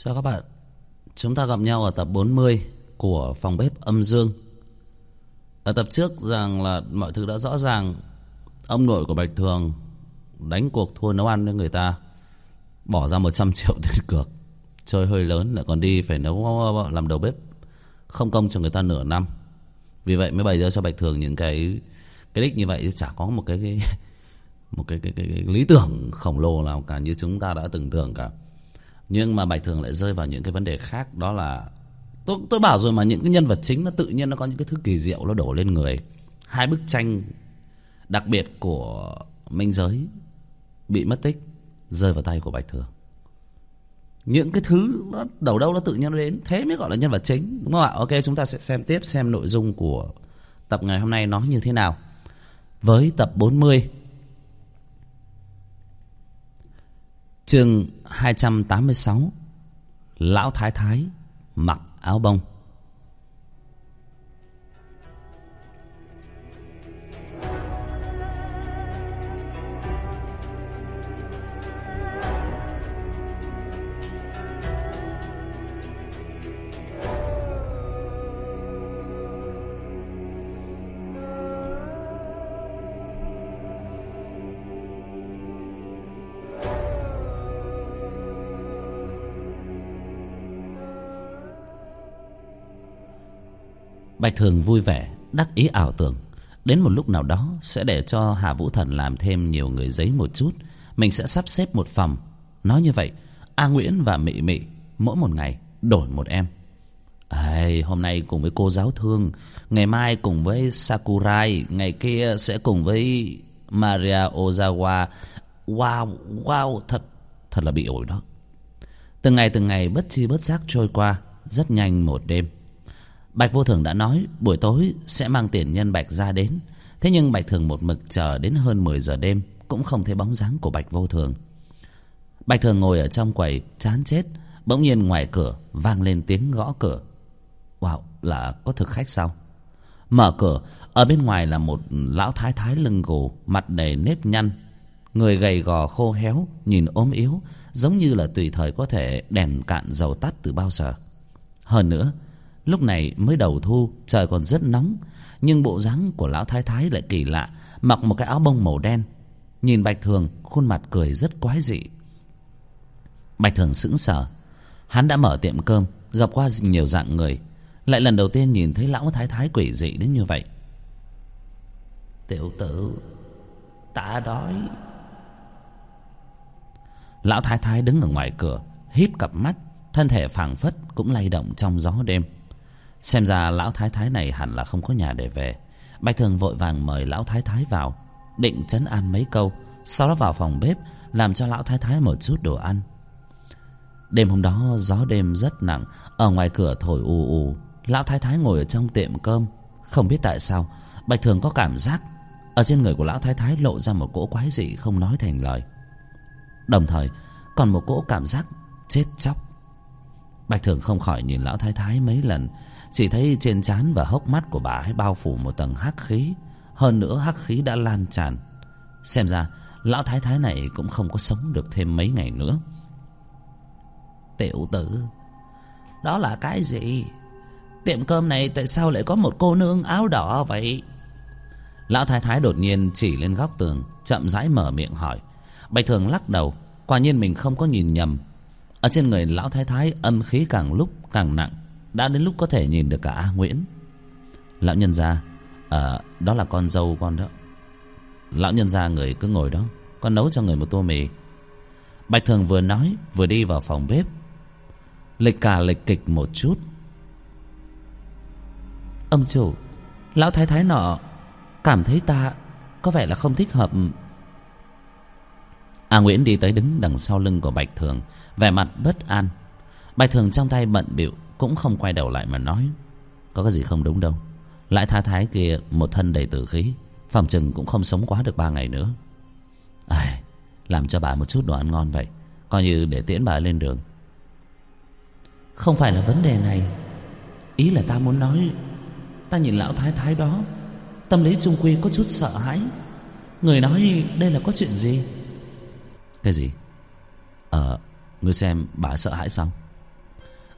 Chào các bạn, chúng ta gặp nhau ở tập 40 của phòng bếp âm dương. Ở tập trước rằng là mọi thứ đã rõ ràng. Ông nội của Bạch Thường đánh cuộc thua nấu ăn với người ta, bỏ ra 100 triệu tiền cược, chơi hơi lớn lại còn đi phải nấu làm đầu bếp không công cho người ta nửa năm. Vì vậy mới bày ra cho Bạch Thường những cái đích như vậy, chứ chả có một cái lý tưởng khổng lồ nào cả như chúng ta đã tưởng tượng cả. Nhưng mà Bạch Thường lại rơi vào những cái vấn đề khác. Đó là tôi bảo rồi mà, những cái nhân vật chính nó tự nhiên nó có những cái thứ kỳ diệu nó đổ lên người. Hai bức tranh đặc biệt của Minh Giới bị mất tích, rơi vào tay của Bạch Thường. Những cái thứ nó đầu đâu nó tự nhiên nó đến, thế mới gọi là nhân vật chính, đúng không ạ? Ok, chúng ta sẽ xem tiếp xem nội dung của tập ngày hôm nay nó như thế nào. Với tập 40, chương 286, Lão Thái Thái mặc áo bông. Bạch Thường vui vẻ, đắc ý ảo tưởng đến một lúc nào đó sẽ để cho Hà Vũ Thần làm thêm nhiều người giấy một chút, mình sẽ sắp xếp một phòng. Nói như vậy, A Nguyễn và Mị Mị mỗi một ngày đổi một em. Hôm nay cùng với cô giáo Thương, ngày mai cùng với Sakurai, ngày kia sẽ cùng với Maria Ozawa. Wow, thật là bị ổi đó. Từng ngày bất chi bất giác trôi qua, rất nhanh một đêm. Bạch Vô Thường đã nói buổi tối sẽ mang tiền nhân Bạch ra đến. Thế nhưng Bạch Thường một mực chờ đến hơn 10 giờ đêm cũng không thấy bóng dáng của Bạch Vô Thường. Bạch Thường ngồi ở trong quầy chán chết. Bỗng nhiên ngoài cửa vang lên tiếng gõ cửa. Wow, là có thực khách sao? Mở cửa, ở bên ngoài là một lão thái thái lưng gù, mặt đầy nếp nhăn, người gầy gò khô héo, nhìn ốm yếu, giống như là tùy thời có thể đèn cạn dầu tắt từ bao giờ. Hơn nữa, lúc này mới đầu thu, trời còn rất nóng, nhưng bộ dáng của lão thái thái lại kỳ lạ, mặc một cái áo bông màu đen. Nhìn Bạch Thường, khuôn mặt cười rất quái dị. Bạch Thường sững sờ. Hắn đã mở tiệm cơm, gặp qua nhiều dạng người, lại lần đầu tiên nhìn thấy lão thái thái quỷ dị đến như vậy. Tiểu tử, ta đói. Lão thái thái đứng ở ngoài cửa, híp cặp mắt, thân thể phảng phất cũng lay động trong gió đêm. Xem ra lão thái thái này hẳn là không có nhà để về. Bạch Thường vội vàng mời lão thái thái vào, định trấn an mấy câu, sau đó vào phòng bếp làm cho lão thái thái một chút đồ ăn. Đêm hôm đó gió đêm rất nặng, ở ngoài cửa thổi ù ù. Lão thái thái ngồi ở trong tiệm cơm, không biết tại sao Bạch Thường có cảm giác ở trên người của lão thái thái lộ ra một cỗ quái dị không nói thành lời, đồng thời còn một cỗ cảm giác chết chóc. Bạch Thường không khỏi nhìn lão thái thái mấy lần, chỉ thấy trên trán và hốc mắt của bà ấy bao phủ một tầng hắc khí. Hơn nữa hắc khí đã lan tràn. Xem ra lão thái thái này cũng không có sống được thêm mấy ngày nữa. Tiểu tử, đó là cái gì? Tiệm cơm này tại sao lại có một cô nương áo đỏ vậy? Lão thái thái đột nhiên chỉ lên góc tường, chậm rãi mở miệng hỏi. Bạch Thường lắc đầu, quả nhiên mình không có nhìn nhầm. Ở trên người lão thái thái âm khí càng lúc càng nặng, đã đến lúc có thể nhìn được cả A Nguyễn. Lão nhân gia, đó là con dâu con đó. Lão nhân gia, người cứ ngồi đó, con nấu cho người một tô mì. Bạch Thường vừa nói vừa đi vào phòng bếp, lệch cả lệch kịch một chút. Ông chủ, lão thái thái nọ cảm thấy ta có vẻ là không thích hợp. A Nguyễn đi tới đứng đằng sau lưng của Bạch Thường, vẻ mặt bất an. Bạch Thường trong tay bận bịu, cũng không quay đầu lại mà nói. Có cái gì không đúng đâu. Lại thái thái kia một thân đầy tử khí, phòng chừng cũng không sống quá được 3 ngày nữa. Làm cho bà một chút đồ ăn ngon vậy, coi như để tiễn bà lên đường. Không phải là vấn đề này. Ý là ta muốn nói, ta nhìn lão thái thái đó, tâm lý trung quy có chút sợ hãi. Người nói đây là có chuyện gì? Cái gì? Ngươi xem bà sợ hãi sao?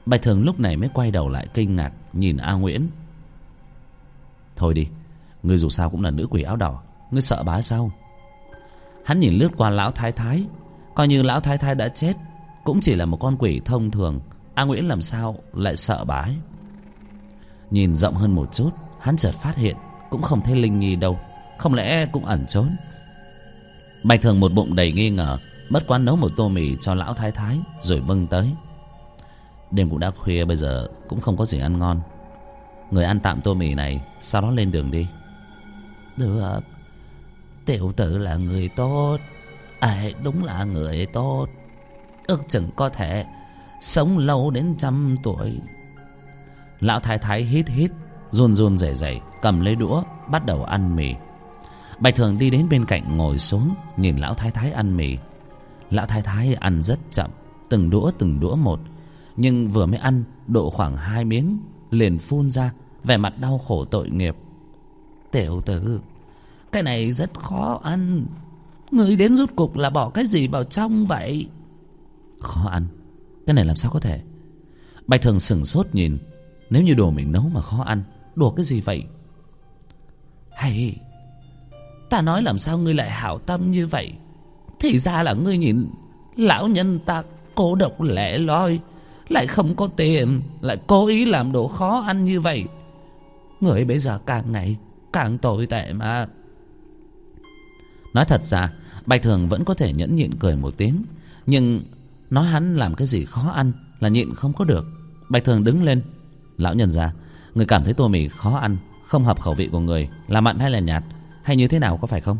Bạch Thường lúc này mới quay đầu lại kinh ngạc nhìn A Nguyễn. Thôi đi, ngươi dù sao cũng là nữ quỷ áo đỏ, ngươi sợ bá sao? Hắn nhìn lướt qua lão thái thái, coi như lão thái thái đã chết, cũng chỉ là một con quỷ thông thường. A Nguyễn làm sao lại sợ bá ấy? Nhìn rộng hơn một chút, hắn chợt phát hiện cũng không thấy Linh Nhi đâu, không lẽ cũng ẩn trốn? Bạch Thường một bụng đầy nghi ngờ, bất quá nấu một tô mì cho lão thái thái rồi bưng tới. Đêm cũng đã khuya, bây giờ cũng không có gì ăn ngon, người ăn tạm tô mì này, sau đó lên đường đi. Được, tiểu tử là người tốt. Đúng là người tốt, ước chừng có thể sống lâu đến 100 tuổi. Lão thái thái hít hít, run run rẩy rẩy cầm lấy đũa bắt đầu ăn mì. Bạch Thường đi đến bên cạnh ngồi xuống, nhìn lão thái thái ăn mì. Lão thái thái ăn rất chậm, từng đũa một, nhưng vừa mới ăn độ khoảng 2 miếng liền phun ra, vẻ mặt đau khổ tội nghiệp. Tiểu tử, cái này rất khó ăn, ngươi đến rốt cục là bỏ cái gì vào trong vậy? Khó ăn? Cái này làm sao có thể? Bạch Thường sửng sốt nhìn, nếu như đồ mình nấu mà khó ăn, đùa cái gì vậy? Hay, ta nói làm sao ngươi lại hảo tâm như vậy? Thì ra là ngươi nhìn lão nhân ta cô độc lẻ loi, lại không có tiền, lại cố ý làm đồ khó ăn như vậy. Người bây giờ càng ngày càng tồi tệ mà. Nói thật ra Bạch Thường vẫn có thể nhẫn nhịn cười một tiếng, nhưng nói hắn làm cái gì khó ăn là nhịn không có được. Bạch Thường đứng lên. Lão nhân gia, người cảm thấy tô mì khó ăn, không hợp khẩu vị của người, là mặn hay là nhạt, hay như thế nào, có phải không?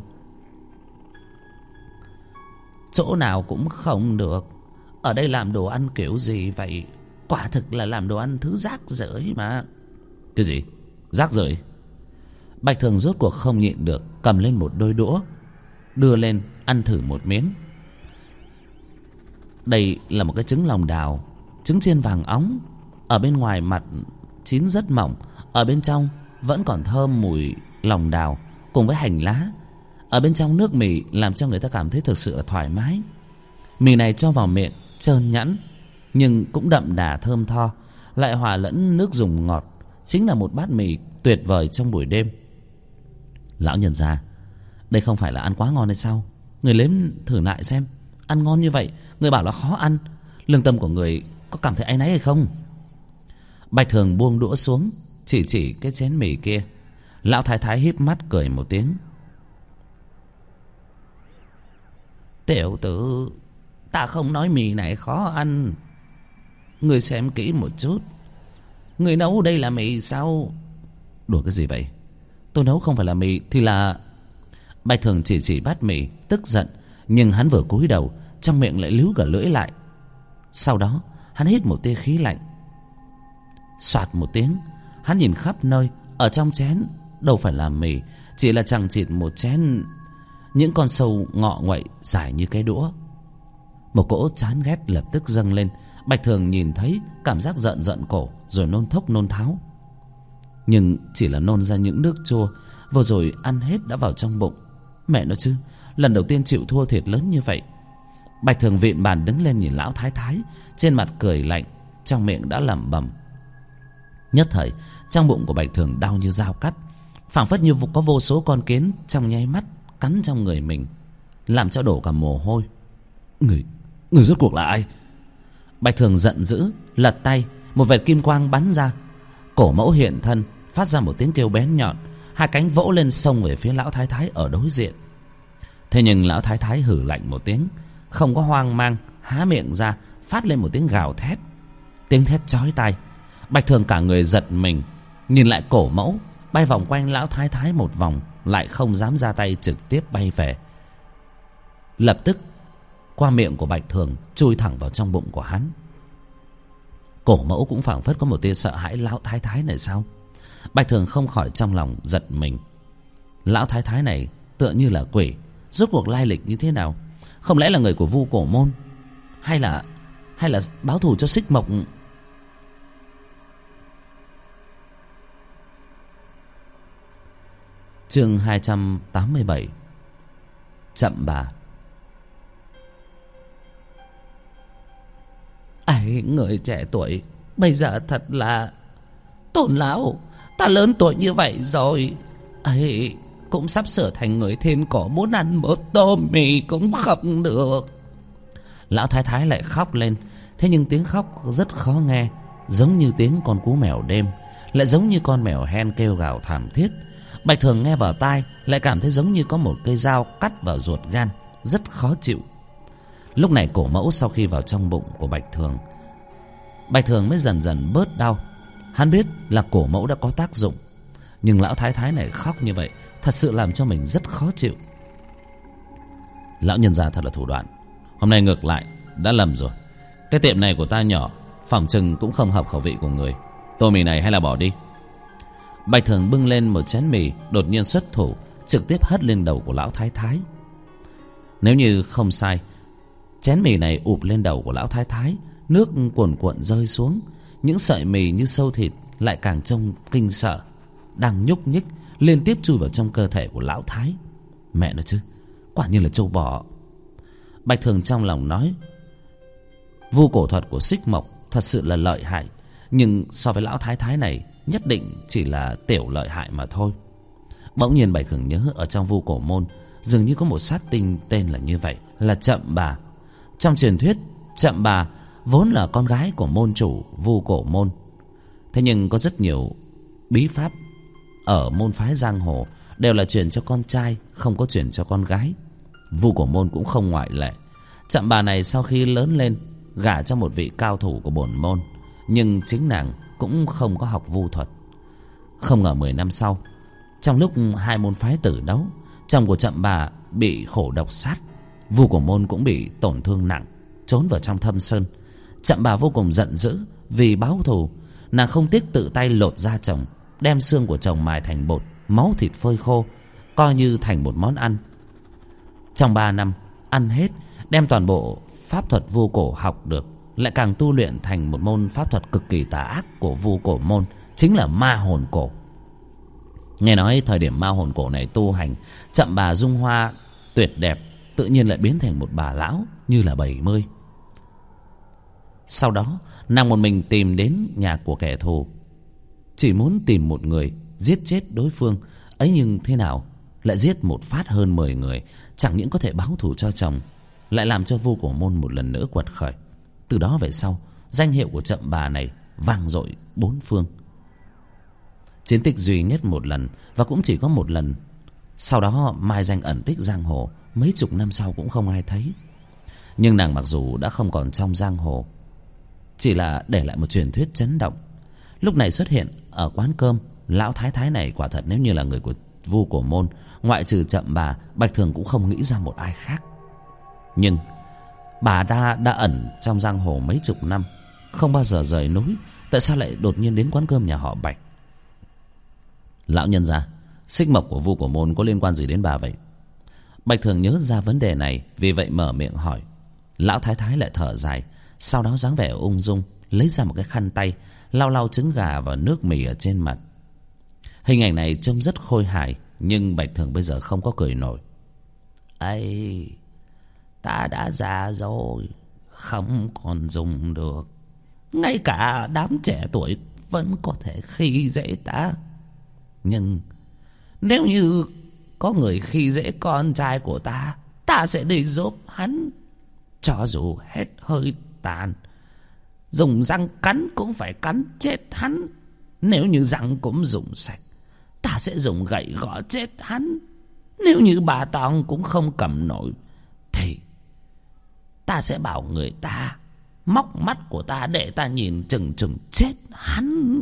Chỗ nào cũng không được. Ở đây làm đồ ăn kiểu gì vậy? Quả thực là làm đồ ăn thứ rác rưởi mà. Cái gì? Rác rưởi? Bạch Thường rốt cuộc không nhịn được, cầm lên một đôi đũa, đưa lên ăn thử một miếng. Đây là một cái trứng lòng đào, trứng chiên vàng óng. Ở bên ngoài mặt chín rất mỏng, ở bên trong vẫn còn thơm mùi lòng đào cùng với hành lá. Ở bên trong nước mì làm cho người ta cảm thấy thực sự là thoải mái. Mì này cho vào miệng trơn nhẵn, nhưng cũng đậm đà thơm tho, lại hòa lẫn nước dùng ngọt, chính là một bát mì tuyệt vời trong buổi đêm. Lão nhân gia, đây không phải là ăn quá ngon hay sao? Người nếm thử lại xem, ăn ngon như vậy người bảo là khó ăn, lương tâm của người có cảm thấy áy náy hay không? Bạch Thường buông đũa xuống, chỉ cái chén mì kia. Lão thái thái híp mắt cười một tiếng. Tiểu tử, ta không nói mì này khó ăn. Người xem kỹ một chút, người nấu đây là mì sao? Đùa cái gì vậy? Tôi nấu không phải là mì thì là... Bạch Thường chỉ bát mì, tức giận, nhưng hắn vừa cúi đầu, trong miệng lại líu cả lưỡi lại. Sau đó hắn hít một tia khí lạnh. Soạt một tiếng, hắn nhìn khắp nơi, ở trong chén đâu phải là mì, chỉ là chằng chịt một chén những con sâu ngọ nguậy dài như cái đũa. Một cỗ chán ghét lập tức dâng lên. Bạch Thường nhìn thấy cảm giác giận cổ, rồi nôn thốc nôn tháo. Nhưng chỉ là nôn ra những nước chua, vừa rồi ăn hết đã vào trong bụng. Mẹ nó chứ, lần đầu tiên chịu thua thiệt lớn như vậy. Bạch Thường vịn bàn đứng lên nhìn lão thái thái, trên mặt cười lạnh, trong miệng đã lẩm bẩm. Nhất thời trong bụng của Bạch Thường đau như dao cắt, phảng phất như có vô số con kiến trong nháy mắt cắn trong người mình, làm cho đổ cả mồ hôi. Người rốt cuộc là ai? Bạch Thường giận dữ, lật tay, một vệt kim quang bắn ra. Cổ mẫu hiện thân, phát ra một tiếng kêu bén nhọn, hai cánh vỗ lên xông về phía lão thái thái ở đối diện. Thế nhưng lão thái thái hử lạnh một tiếng, không có hoang mang, há miệng ra phát lên một tiếng gào thét. Tiếng thét chói tai. Bạch Thường cả người giật mình, nhìn lại cổ mẫu bay vòng quanh lão thái thái một vòng, lại không dám ra tay, trực tiếp bay về. Lập tức qua miệng của Bạch Thường chui thẳng vào trong bụng của hắn. Cổ mẫu cũng phảng phất có một tia sợ hãi lão thái thái này sao? Bạch Thường không khỏi trong lòng giật mình. Lão thái thái này tựa như là quỷ, rốt cuộc lai lịch như thế nào? Không lẽ là người của Vu Cổ Môn, hay là báo thù cho Xích Mộc? Chương 287. Chậm bà. Người trẻ tuổi, Bây giờ thật là Tôn lão, ta lớn tuổi như vậy rồi ấy, cũng sắp sửa thành người thiên cổ, muốn ăn một tô mì cũng không được. Lão thái thái lại khóc lên. Thế nhưng tiếng khóc rất khó nghe, giống như tiếng con cú mèo đêm, lại giống như con mèo hen kêu gào thảm thiết. Bạch Thường nghe vào tai lại cảm thấy giống như có một cây dao cắt vào ruột gan, rất khó chịu. Lúc này cổ mẫu sau khi vào trong bụng của Bạch Thường mới dần dần bớt đau. Hắn biết là cổ mẫu đã có tác dụng, nhưng lão thái thái này khóc như vậy thật sự làm cho mình rất khó chịu. Lão nhân gia thật là thủ đoạn. Hôm nay ngược lại đã lầm rồi. Cái tiệm này của ta nhỏ, phỏng chừng cũng không hợp khẩu vị của người. Tô mì này hay là bỏ đi. Bạch Thường bưng lên một chén mì, đột nhiên xuất thủ, trực tiếp hất lên đầu của lão thái thái. Nếu như không sai, chén mì này ụp lên đầu của lão thái thái, nước cuồn cuộn rơi xuống. Những sợi mì như sâu thịt lại càng trông kinh sợ, đang nhúc nhích liên tiếp chui vào trong cơ thể của lão thái. Mẹ nó chứ, quả nhiên là trâu bò. Bạch Thường trong lòng nói, vu cổ thuật của Xích Mộc thật sự là lợi hại, nhưng so với lão thái thái này nhất định chỉ là tiểu lợi hại mà thôi. Bỗng nhiên Bạch Thường nhớ ở trong vu cổ môn dường như có một sát tinh tên là như vậy, là Chậm Bà. Trong truyền thuyết, Chậm Bà vốn là con gái của môn chủ vu cổ môn. Thế nhưng có rất nhiều bí pháp ở môn phái giang hồ đều là truyền cho con trai, không có truyền cho con gái. Vu cổ môn cũng không ngoại lệ. Chậm Bà này sau khi lớn lên gả cho một vị cao thủ của bổn môn, nhưng chính nàng cũng không có học vu thuật. Không ngờ 10 năm sau, trong lúc hai môn phái tử đấu, chồng của Chậm Bà bị khổ độc sát, vu cổ môn cũng bị tổn thương nặng, trốn vào trong thâm sơn. Chậm Bà vô cùng giận dữ, vì báo thù nàng không tiếc tự tay lột da chồng, đem xương của chồng mài thành bột, máu thịt phơi khô, coi như thành một món ăn. Trong 3 năm ăn hết, đem toàn bộ pháp thuật vu cổ học được, lại càng tu luyện thành một môn pháp thuật cực kỳ tà ác của vu cổ môn, chính là ma hồn cổ. Nghe nói thời điểm ma hồn cổ này tu hành, Chậm Bà dung hoa tuyệt đẹp, tự nhiên lại biến thành một bà lão như là 70. Sau đó nàng một mình tìm đến nhà của kẻ thù, chỉ muốn tìm một người giết chết đối phương ấy, nhưng thế nào lại giết một phát hơn 10 người. Chẳng những có thể báo thù cho chồng, lại làm cho vu cổ môn một lần nữa quật khởi. Từ đó về sau, danh hiệu của Chậm Bà này vang dội bốn phương. Chiến tích duy nhất một lần, và cũng chỉ có một lần. Sau đó mai danh ẩn tích giang hồ, mấy chục năm sau cũng không ai thấy. Nhưng nàng mặc dù đã không còn trong giang hồ, chỉ là để lại một truyền thuyết chấn động. Lúc này xuất hiện ở quán cơm, lão thái thái này quả thật nếu như là người của vu cổ môn, ngoại trừ Chậm Bà, Bạch Thường cũng không nghĩ ra một ai khác. Nhưng bà đã ẩn trong giang hồ mấy chục năm, không bao giờ rời núi, tại sao lại đột nhiên đến quán cơm nhà họ Bạch? Lão nhân gia, Xích Mộc của vu cổ môn có liên quan gì đến bà vậy? Bạch Thường nhớ ra vấn đề này, vì vậy mở miệng hỏi. Lão thái thái lại thở dài, sau đó dáng vẻ ung dung lấy ra một cái khăn tay, lau lau trứng gà và nước mì ở trên mặt. Hình ảnh này trông rất khôi hài, nhưng Bạch Thường bây giờ không có cười nổi. Ây, ta đã già rồi, không còn dùng được. Ngay cả đám trẻ tuổi vẫn có thể khi dễ ta. Nhưng nếu như có người khi dễ con trai của ta, ta sẽ đi giúp hắn. Cho dù hết hơi tàn, dùng răng cắn cũng phải cắn chết hắn. Nếu như răng cũng dùng sạch, ta sẽ dùng gậy gõ chết hắn. Nếu như bà Tòng cũng không cầm nổi, thì ta sẽ bảo người ta móc mắt của ta để ta nhìn chừng chết hắn.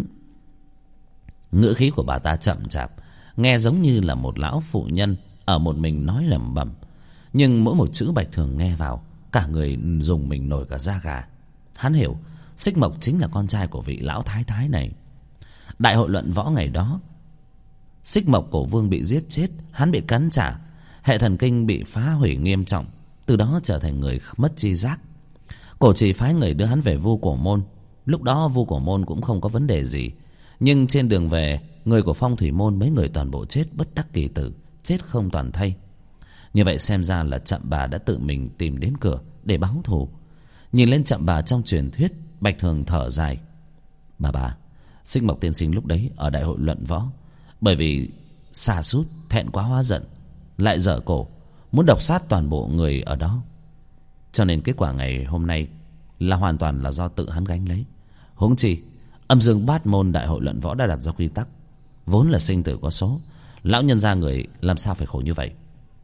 Ngữ khí của bà ta chậm chạp, nghe giống như là một lão phụ nhân ở một mình nói lẩm bẩm. Nhưng mỗi một chữ Bạch Thường nghe vào, cả người dùng mình nổi cả da gà. Hắn hiểu Xích Mộc chính là con trai của vị lão thái thái này. Đại hội luận võ ngày đó, Xích Mộc cổ vương bị giết chết, hắn bị cắn trả, hệ thần kinh bị phá hủy nghiêm trọng, từ đó trở thành người mất tri giác. Cổ trì phái người đưa hắn về vu cổ môn. Lúc đó vu cổ môn cũng không có vấn đề gì, nhưng trên đường về, người của phong thủy môn mấy người toàn bộ chết bất đắc kỳ tử, chết không toàn thây. Như vậy xem ra là Chậm Bà đã tự mình tìm đến cửa để báo thù. Nhìn lên Chậm Bà trong truyền thuyết, Bạch Thường thở dài. Bà, Xích Mộc tiên sinh lúc đấy ở đại hội luận võ, bởi vì sa sút thẹn quá hóa giận, lại dở cổ muốn độc sát toàn bộ người ở đó, cho nên kết quả ngày hôm nay là hoàn toàn là do tự hắn gánh lấy. Huống chi âm dương bát môn đại hội luận võ đã đặt ra quy tắc, vốn là sinh tử có số, lão nhân gia người làm sao phải khổ như vậy.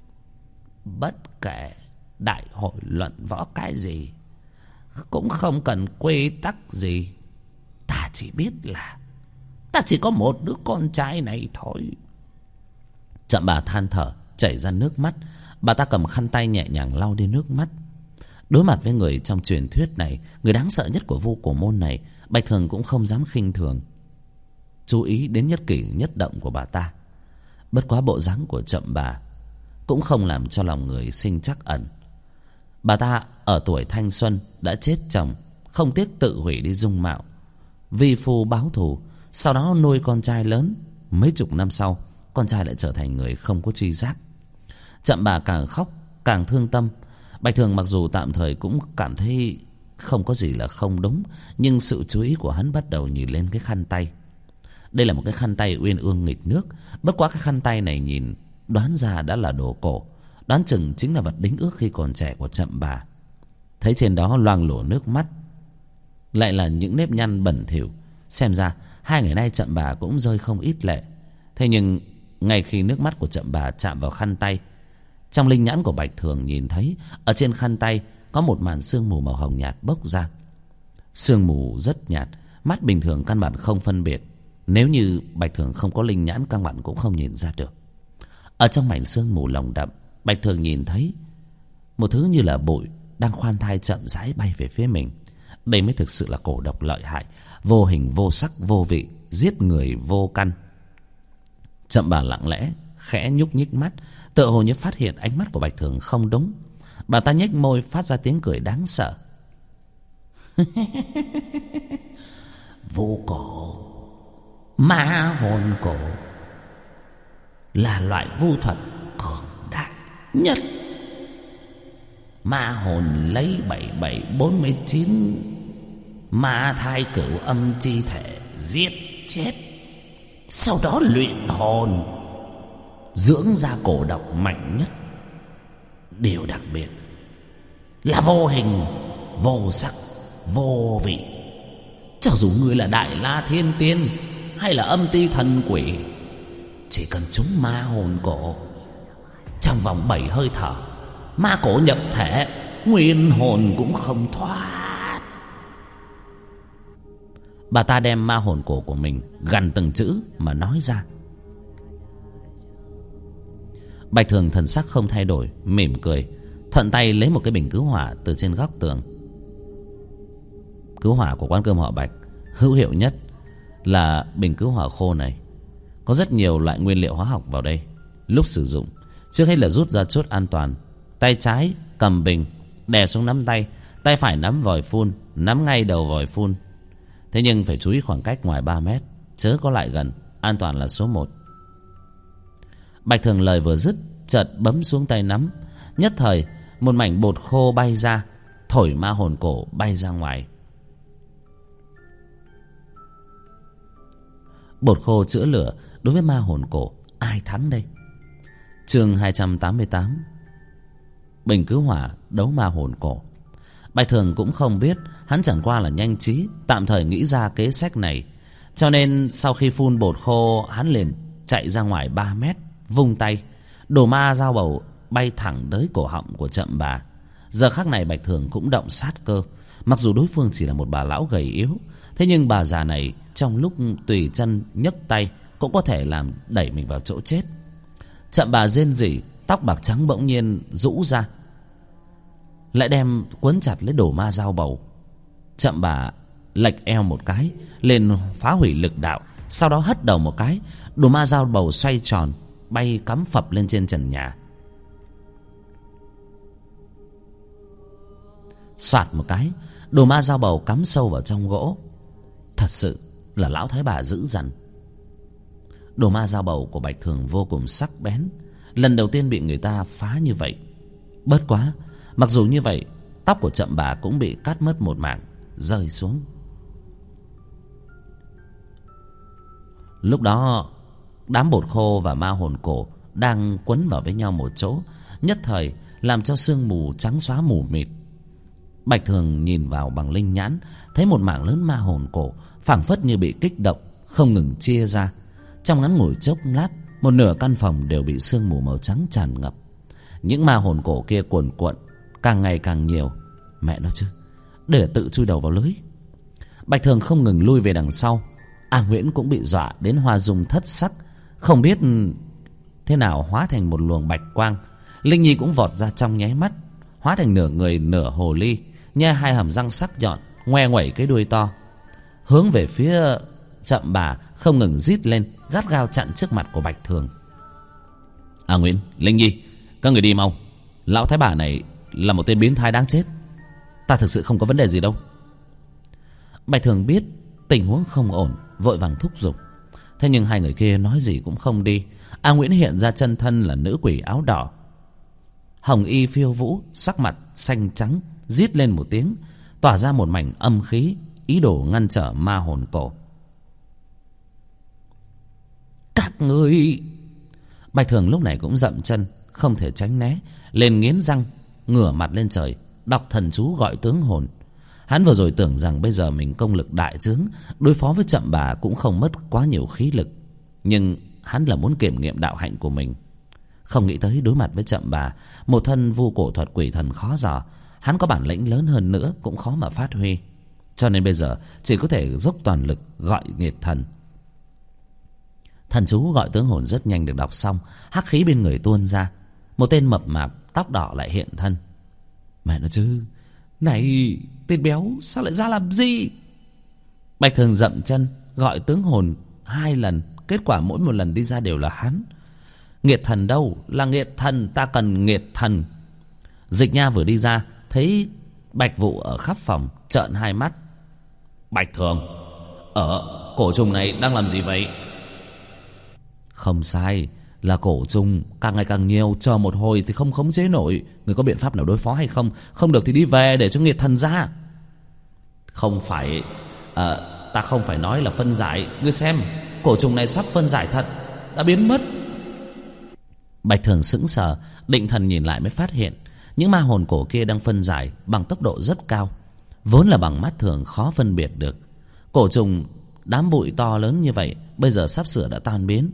Bất kể đại hội luận võ cái gì, cũng không cần quy tắc gì. Ta chỉ biết là ta chỉ có một đứa con trai này thôi. Chậm bà than thở, chảy ra nước mắt. Bà ta cầm khăn tay nhẹ nhàng lau đi nước mắt. Đối mặt với người trong truyền thuyết này, người đáng sợ nhất của Vu Cổ Môn này, Bạch Thường cũng không dám khinh thường, chú ý đến nhất cử nhất động của bà ta. Bất quá bộ dáng của Chậm bà cũng không làm cho lòng người sinh trắc ẩn. Bà ta ở tuổi thanh xuân đã chết chồng, không tiếc tự hủy đi dung mạo, vi phu báo thù, sau đó nuôi con trai lớn. Mấy chục năm sau, con trai lại trở thành người không có tri giác. Chậm bà càng khóc càng thương tâm. Bạch Thường mặc dù tạm thời cũng cảm thấy không có gì là không đúng, nhưng sự chú ý của hắn bắt đầu nhìn lên cái khăn tay. Đây là một cái khăn tay uyên ương nghịch nước. Bất quá cái khăn tay này nhìn đoán ra đã là đồ cổ, đoán chừng chính là vật đính ước khi còn trẻ của Chậm bà. Thấy trên đó loang lổ nước mắt, lại là những nếp nhăn bẩn thỉu, xem ra 2 ngày nay Chậm bà cũng rơi không ít lệ. Thế nhưng ngay khi nước mắt của Chậm bà chạm vào khăn tay, trong linh nhãn của Bạch Thường nhìn thấy ở trên khăn tay có một màn sương mù màu hồng nhạt bốc ra. Sương mù rất nhạt, mắt bình thường căn bản không phân biệt. Nếu như Bạch Thường không có linh nhãn, căn bản cũng không nhìn ra được. Ở trong mảnh sương mù lồng đậm, Bạch Thường nhìn thấy một thứ như là bụi đang khoan thai chậm rãi bay về phía mình. Đây mới thực sự là cổ độc lợi hại, vô hình vô sắc vô vị, giết người vô căn. Chậm bà lặng lẽ khẽ nhúc nhích mắt, tựa hồ như phát hiện ánh mắt của Bạch Thường không đúng. Bà ta nhếch môi phát ra tiếng cười đáng sợ. Vu cổ, ma hồn cổ là loại vu thuật cường đại nhất. Ma hồn lấy 7749 ma thai cửu âm chi thể giết chết, sau đó luyện hồn, dưỡng ra cổ độc mạnh nhất. Điều đặc biệt là vô hình, vô sắc, vô vị. Cho dù ngươi là Đại La Thiên Tiên hay là Âm Ti Thần Quỷ, chỉ cần trúng ma hồn cổ, trong vòng 7 hơi thở, ma cổ nhập thể, nguyên hồn cũng không thoát. Bà ta đem ma hồn cổ của mình gằn từng chữ mà nói ra. Bạch Thường thần sắc không thay đổi, mỉm cười, thuận tay lấy một cái bình cứu hỏa từ trên góc tường. Cứu hỏa của quán cơm họ Bạch hữu hiệu nhất là bình cứu hỏa khô này. Có rất nhiều loại nguyên liệu hóa học vào đây. Lúc sử dụng, trước hết là rút ra chốt an toàn. Tay trái cầm bình, đè xuống nắm tay, tay phải nắm vòi phun, nắm ngay đầu vòi phun. Thế nhưng phải chú ý khoảng cách ngoài 3 mét, chớ có lại gần, an toàn là số 1. Bạch Thường lời vừa dứt, chợt bấm xuống tay nắm. Nhất thời một mảnh bột khô bay ra, thổi ma hồn cổ bay ra ngoài. Bột khô chữa lửa đối với ma hồn cổ, ai thắng đây? Chương 288, bình cứu hỏa đấu ma hồn cổ. Bạch Thường cũng không biết, hắn chẳng qua là nhanh trí tạm thời nghĩ ra kế sách này, cho nên sau khi phun bột khô, hắn liền chạy ra ngoài 3 mét, vung tay, đồ ma dao bầu bay thẳng tới cổ họng của Chậm bà. Giờ khắc này Bạch Thường cũng động sát cơ. Mặc dù đối phương chỉ là một bà lão gầy yếu, thế nhưng bà già này trong lúc tùy chân nhấc tay cũng có thể làm đẩy mình vào chỗ chết. Chậm bà rên rỉ, tóc bạc trắng bỗng nhiên rũ ra, lại đem quấn chặt lấy đồ ma dao bầu. Chậm bà lệch eo một cái lên phá hủy lực đạo, sau đó hất đầu một cái, đồ ma dao bầu xoay tròn bay cắm phập lên trên trần nhà. Soạt một cái, đồ ma dao bầu cắm sâu vào trong gỗ. Thật sự là lão thái bà dữ dằn. Đồ ma dao bầu của Bạch Thường vô cùng sắc bén, lần đầu tiên bị người ta phá như vậy. Bớt quá, mặc dù như vậy, tóc của Chậm bà cũng bị cắt mất một mảng, rơi xuống. Lúc đó đám bột khô và ma hồn cổ đang quấn vào với nhau một chỗ, nhất thời làm cho sương mù trắng xóa mù mịt. Bạch Thường nhìn vào bằng linh nhãn, thấy một mảng lớn ma hồn cổ phảng phất như bị kích động, không ngừng chia ra. Trong ngắn ngủi chốc lát, một nửa căn phòng đều bị sương mù màu trắng tràn ngập. Những ma hồn cổ kia cuồn cuộn, càng ngày càng nhiều. Mẹ nó chứ, để tự chui đầu vào lưới. Bạch Thường không ngừng lui về đằng sau. A Nguyễn cũng bị dọa đến hoa dung thất sắc, không biết thế nào hóa thành một luồng bạch quang. Linh Nhi cũng vọt ra trong nháy mắt, hóa thành nửa người nửa hồ ly, nhe hai hàm răng sắc nhọn, ngoe nguẩy cái đuôi to, hướng về phía Chậm Bà, không ngừng rít lên, gắt gao chặn trước mặt của Bạch Thường. A Nguyễn, Linh Nhi, các người đi mau. Lão thái bà này là một tên biến thái đáng chết. Ta thực sự không có vấn đề gì đâu. Bạch Thường biết tình huống không ổn, vội vàng thúc giục. Thế nhưng hai người kia nói gì cũng không đi. A Nguyễn hiện ra chân thân là nữ quỷ áo đỏ, hồng y phiêu vũ, sắc mặt xanh trắng, rít lên một tiếng, tỏa ra một mảnh âm khí, ý đồ ngăn trở ma hồn cổ. Các ngươi! Bạch Thường lúc này cũng dậm chân, không thể tránh né, lên nghiến răng, ngửa mặt lên trời, đọc thần chú gọi tướng hồn. Hắn vừa rồi tưởng rằng bây giờ mình công lực đại chướng, đối phó với Chậm Bà cũng không mất quá nhiều khí lực. Nhưng hắn là muốn kiểm nghiệm đạo hạnh của mình. Không nghĩ tới đối mặt với Chậm Bà, một thân vu cổ thuật quỷ thần khó dò, hắn có bản lĩnh lớn hơn nữa cũng khó mà phát huy. Cho nên bây giờ chỉ có thể dốc toàn lực gọi nghiệt thần. Thần chú gọi tướng hồn rất nhanh được đọc xong, hắc khí bên người tuôn ra. Một tên mập mạp tóc đỏ lại hiện thân. Mẹ nó chứ, này tên béo sao lại ra làm gì? Bạch Thường dậm chân gọi tướng hồn 2 lần, kết quả mỗi một lần đi ra đều là hắn. Nghiệt thần đâu? Là nghiệt thần, ta cần nghiệt thần. Dịch Nha vừa đi ra thấy Bạch Vụ ở khắp phòng, trợn hai mắt. Bạch Thường, cổ trùng này đang làm gì vậy? Không sai, là cổ trùng càng ngày càng nhiều, chờ một hồi thì không khống chế nổi. Người có biện pháp nào đối phó hay không? Không được thì đi về để cho nghiệt thần ra. Không phải, ta không phải nói là phân giải. Ngươi xem, cổ trùng này sắp phân giải thật, đã biến mất. Bạch Thường sững sờ, định thần nhìn lại mới phát hiện những ma hồn cổ kia đang phân giải bằng tốc độ rất cao, vốn là bằng mắt thường khó phân biệt được. Cổ trùng đám bụi to lớn như vậy bây giờ sắp sửa đã tan biến.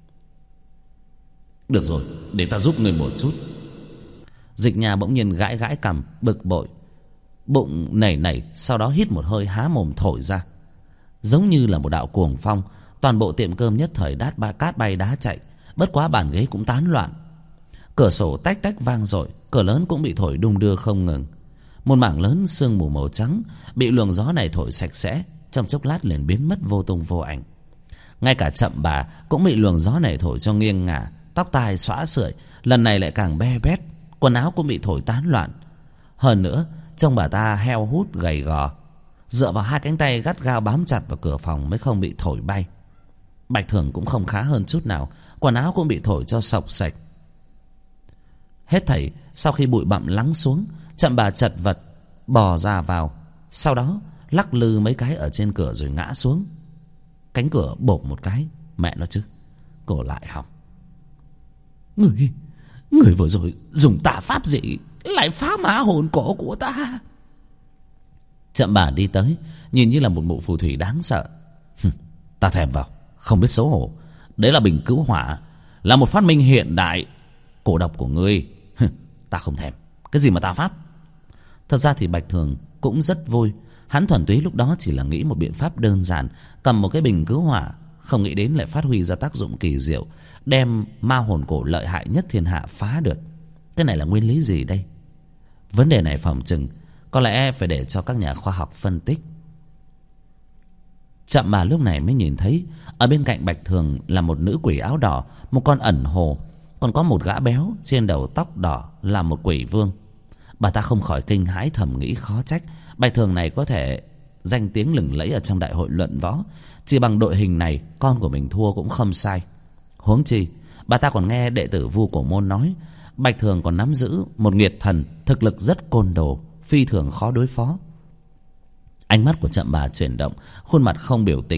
Được rồi, để ta giúp người một chút. Dịch Nha bỗng nhiên gãi gãi cằm, bực bội, bụng nảy nảy, sau đó hít một hơi há mồm thổi ra, giống như là một đạo cuồng phong. Toàn bộ tiệm cơm nhất thời cát bay đá chạy, bất quá bàn ghế cũng tán loạn. Cửa sổ tách tách vang dội, cửa lớn cũng bị thổi đung đưa không ngừng. Một mảng lớn sương mù màu trắng bị luồng gió này thổi sạch sẽ, trong chốc lát liền biến mất vô tung vô ảnh. Ngay cả Chậm Bà cũng bị luồng gió này thổi cho nghiêng ngả, tóc tai xõa sưởi, lần này lại càng be bét, quần áo cũng bị thổi tán loạn. Hơn nữa trông bà ta heo hút gầy gò, dựa vào 2 cánh tay gắt gao bám chặt vào cửa phòng mới không bị thổi bay. Bạch Thường cũng không khá hơn chút nào, quần áo cũng bị thổi cho sộc sạch. Hết thảy sau khi bụi bặm lắng xuống, Chậm Bà chật vật bò ra vào, sau đó lắc lư mấy cái ở trên cửa rồi ngã xuống. Cánh cửa bộp một cái, mẹ nó chứ, cổ lại hỏng. Người vừa rồi dùng tà pháp gì lại phá ma hồn cổ của ta? Chậm Bà đi tới, nhìn như là một bộ phù thủy đáng sợ. Ta thèm vào, không biết xấu hổ. Đấy là bình cứu hỏa, là một phát minh hiện đại. Cổ độc của ngươi ta không thèm. Cái gì mà tà pháp? Thật ra thì Bạch Thường cũng rất vui. Hắn thuần túy lúc đó chỉ là nghĩ một biện pháp đơn giản, cầm một cái bình cứu hỏa, không nghĩ đến lại phát huy ra tác dụng kỳ diệu, đem ma hồn cổ lợi hại nhất thiên hạ phá được. Cái này là nguyên lý gì đây? Vấn đề này phỏng chừng có lẽ phải để cho các nhà khoa học phân tích. Chậm Bà lúc này mới nhìn thấy ở bên cạnh Bạch Thường là một nữ quỷ áo đỏ, một con ẩn hồ, còn có một gã béo trên đầu tóc đỏ là một quỷ vương. Bà ta không khỏi kinh hãi, thầm nghĩ khó trách Bạch Thường này có thể danh tiếng lừng lẫy ở trong đại hội luận võ. Chỉ bằng đội hình này, con của mình thua cũng không sai. Huống chi bà ta còn nghe đệ tử Vu Cổ Môn nói Bạch Thường còn nắm giữ một nghiệt thần, thực lực rất côn đồ, phi thường khó đối phó. Ánh mắt của Chậm Bà chuyển động, khuôn mặt không biểu tình,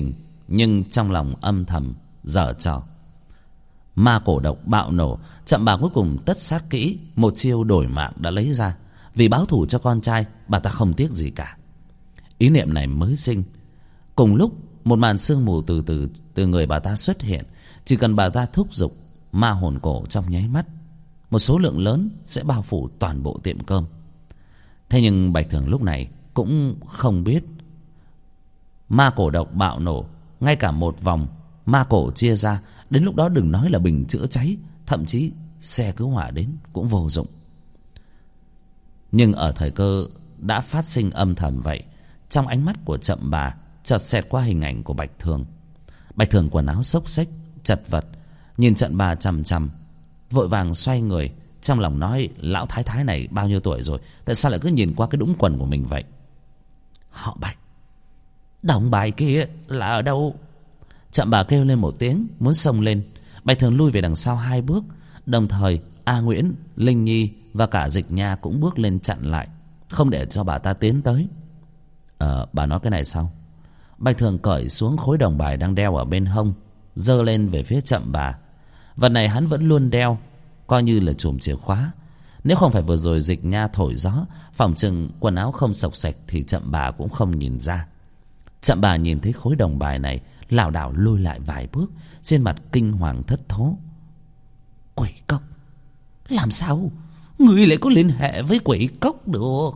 nhưng trong lòng âm thầm giở trò. Ma cổ độc bạo nổ, Chậm Bà cuối cùng tất sát kỹ, một chiêu đổi mạng đã lấy ra. Vì báo thù cho con trai, bà ta không tiếc gì cả. Ý niệm này mới sinh. Cùng lúc, một màn sương mù từ người bà ta xuất hiện. Chỉ cần bà ta thúc giục ma hồn cổ trong nháy mắt, một số lượng lớn sẽ bao phủ toàn bộ tiệm cơm. Thế nhưng Bạch Thường lúc này cũng không biết, ma cổ độc bạo nổ, ngay cả một vòng ma cổ chia ra, đến lúc đó đừng nói là bình chữa cháy, thậm chí xe cứu hỏa đến cũng vô dụng. Nhưng ở thời cơ đã phát sinh âm thầm vậy, trong ánh mắt của Chậm Bà chợt xẹt qua hình ảnh của Bạch Thường. Bạch Thường quần áo xốc xếch, chật vật, nhìn Chậm Bà chằm chằm, vội vàng xoay người, trong lòng nói: lão thái thái này bao nhiêu tuổi rồi, tại sao lại cứ nhìn qua cái đũng quần của mình vậy? Họ Bạch, đồng bài kia là ở đâu? Chậm Bà kêu lên một tiếng, muốn xông lên. Bạch Thường lui về đằng sau 2 bước, đồng thời A Nguyễn, Linh Nhi và cả Dịch Nha cũng bước lên chặn lại, không để cho bà ta tiến tới. Bà nói cái này sao? Bạch Thường cởi xuống khối đồng bài đang đeo ở bên hông, giơ lên về phía Chậm Bà. Vật này hắn vẫn luôn đeo, coi như là chùm chìa khóa. Nếu không phải vừa rồi Dịch Nha thổi gió, phỏng chừng quần áo không sộc sạch thì Chậm Bà cũng không nhìn ra. Chậm Bà nhìn thấy khối đồng bài này, lảo đảo lùi lại vài bước, trên mặt kinh hoàng thất thố. Quỷ cốc? Làm sao người lại có liên hệ với quỷ cốc được?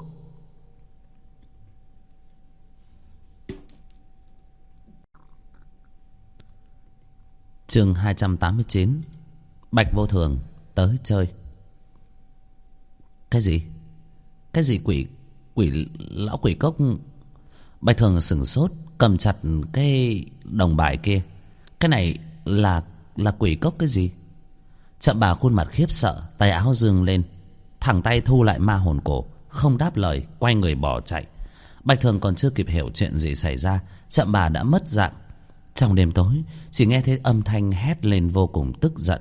Chương 289. Bạch Vô Thường tới chơi. Cái gì? Cái gì lão quỷ cốc? Bạch Thường sửng sốt, cầm chặt cái đồng bài kia. Cái này là quỷ cốc cái gì? Chậm Bà khuôn mặt khiếp sợ, tay áo dương lên, thẳng tay thu lại ma hồn cổ, không đáp lời, quay người bỏ chạy. Bạch Thường còn chưa kịp hiểu chuyện gì xảy ra, Chậm Bà đã mất dạng. Trong đêm tối, chỉ nghe thấy âm thanh hét lên vô cùng tức giận.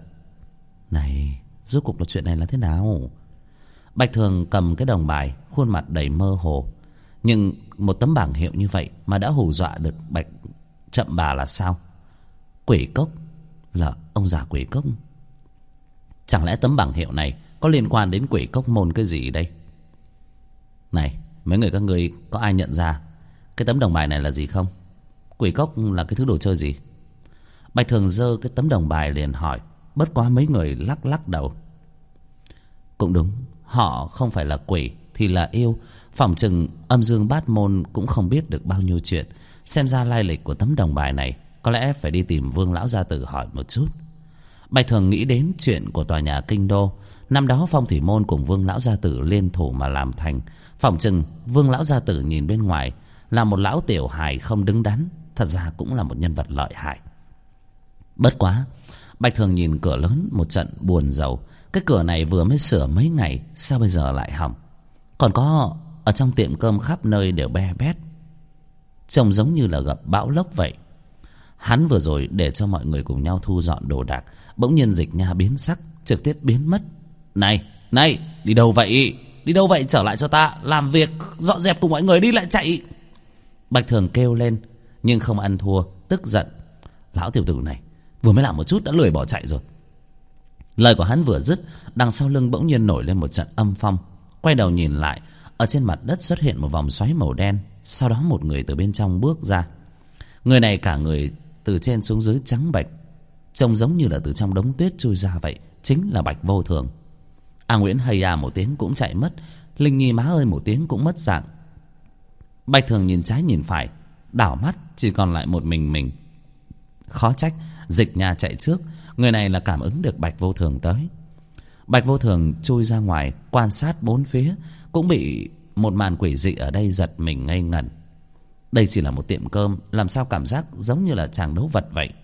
Này, rốt cuộc là chuyện này là thế nào? Bạch Thường cầm cái đồng bài, khuôn mặt đầy mơ hồ. Nhưng một tấm bảng hiệu như vậy mà đã hù dọa được Chậm Bà là sao? Quỷ cốc? Là ông già quỷ cốc? Chẳng lẽ tấm bảng hiệu này có liên quan đến quỷ cốc môn cái gì đây? Này, mấy người các ngươi có ai nhận ra cái tấm đồng bài này là gì không? Quỷ cốc là cái thứ đồ chơi gì? Bạch Thường giơ cái tấm đồng bài liền hỏi. Bất quá mấy người lắc đầu. Cũng đúng, họ không phải là quỷ thì là yêu. Phỏng chừng âm dương bát môn cũng không biết được bao nhiêu chuyện. Xem ra lai lịch của tấm đồng bài này có lẽ phải đi tìm Vương lão gia tử hỏi một chút. Bạch Thường nghĩ đến chuyện của tòa nhà kinh đô. Năm đó Phong Thủy môn cùng Vương lão gia tử liên thủ mà làm thành. Phỏng chừng Vương lão gia tử nhìn bên ngoài là một lão tiểu hài không đứng đắn, thật ra cũng là một nhân vật lợi hại. Bất quá Bạch Thường nhìn cửa lớn một trận buồn rầu. Cái cửa này vừa mới sửa mấy ngày, sao bây giờ lại hỏng? Còn có ở trong tiệm cơm khắp nơi đều be bét, trông giống như là gặp bão lốc vậy. Hắn vừa rồi để cho mọi người cùng nhau thu dọn đồ đạc, bỗng nhiên Dịch Nha biến sắc, trực tiếp biến mất. Này, đi đâu vậy? Đi đâu vậy? Trở lại cho ta, làm việc, dọn dẹp cùng mọi người đi lại chạy. Bạch Thường kêu lên, nhưng không ăn thua, tức giận. Lão tiểu tử này vừa mới làm một chút đã lười bỏ chạy rồi. Lời của hắn vừa dứt, đằng sau lưng bỗng nhiên nổi lên một trận âm phong. Quay đầu nhìn lại, ở trên mặt đất xuất hiện một vòng xoáy màu đen. Sau đó một người từ bên trong bước ra. Người này cả người từ trên xuống dưới trắng bệch, trông giống như là từ trong đống tuyết chui ra vậy. Chính là Bạch Vô Thường. A Nguyễn hay à một tiếng cũng chạy mất. Linh Nhi má ơi một tiếng cũng mất dạng. Bạch Thường nhìn trái nhìn phải, đảo mắt chỉ còn lại một mình. Khó trách Dịch Nha chạy trước. Người này là cảm ứng được Bạch Vô Thường tới. Bạch Vô Thường chui ra ngoài quan sát bốn phía, cũng bị một màn quỷ dị ở đây giật mình ngây ngẩn. Đây chỉ là một tiệm cơm, làm sao cảm giác giống như là tràng đấu vật vậy?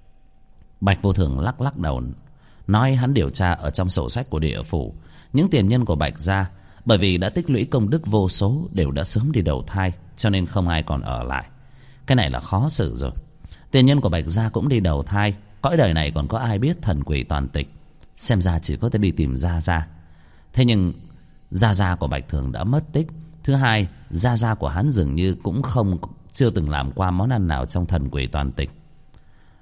Bạch Vô Thường lắc đầu, nói hắn điều tra ở trong sổ sách của địa phủ, những tiền nhân của Bạch gia bởi vì đã tích lũy công đức vô số đều đã sớm đi đầu thai, cho nên không ai còn ở lại. Cái này là khó xử rồi. Tiền nhân của Bạch gia cũng đi đầu thai, cõi đời này còn có ai biết thần quỷ toàn tịch. Xem ra chỉ có thể đi tìm Gia Gia. Thế nhưng Gia Gia của Bạch Thường đã mất tích. Thứ hai, Gia Gia của hắn dường như cũng chưa từng làm qua món ăn nào trong thần quỷ toàn tịch.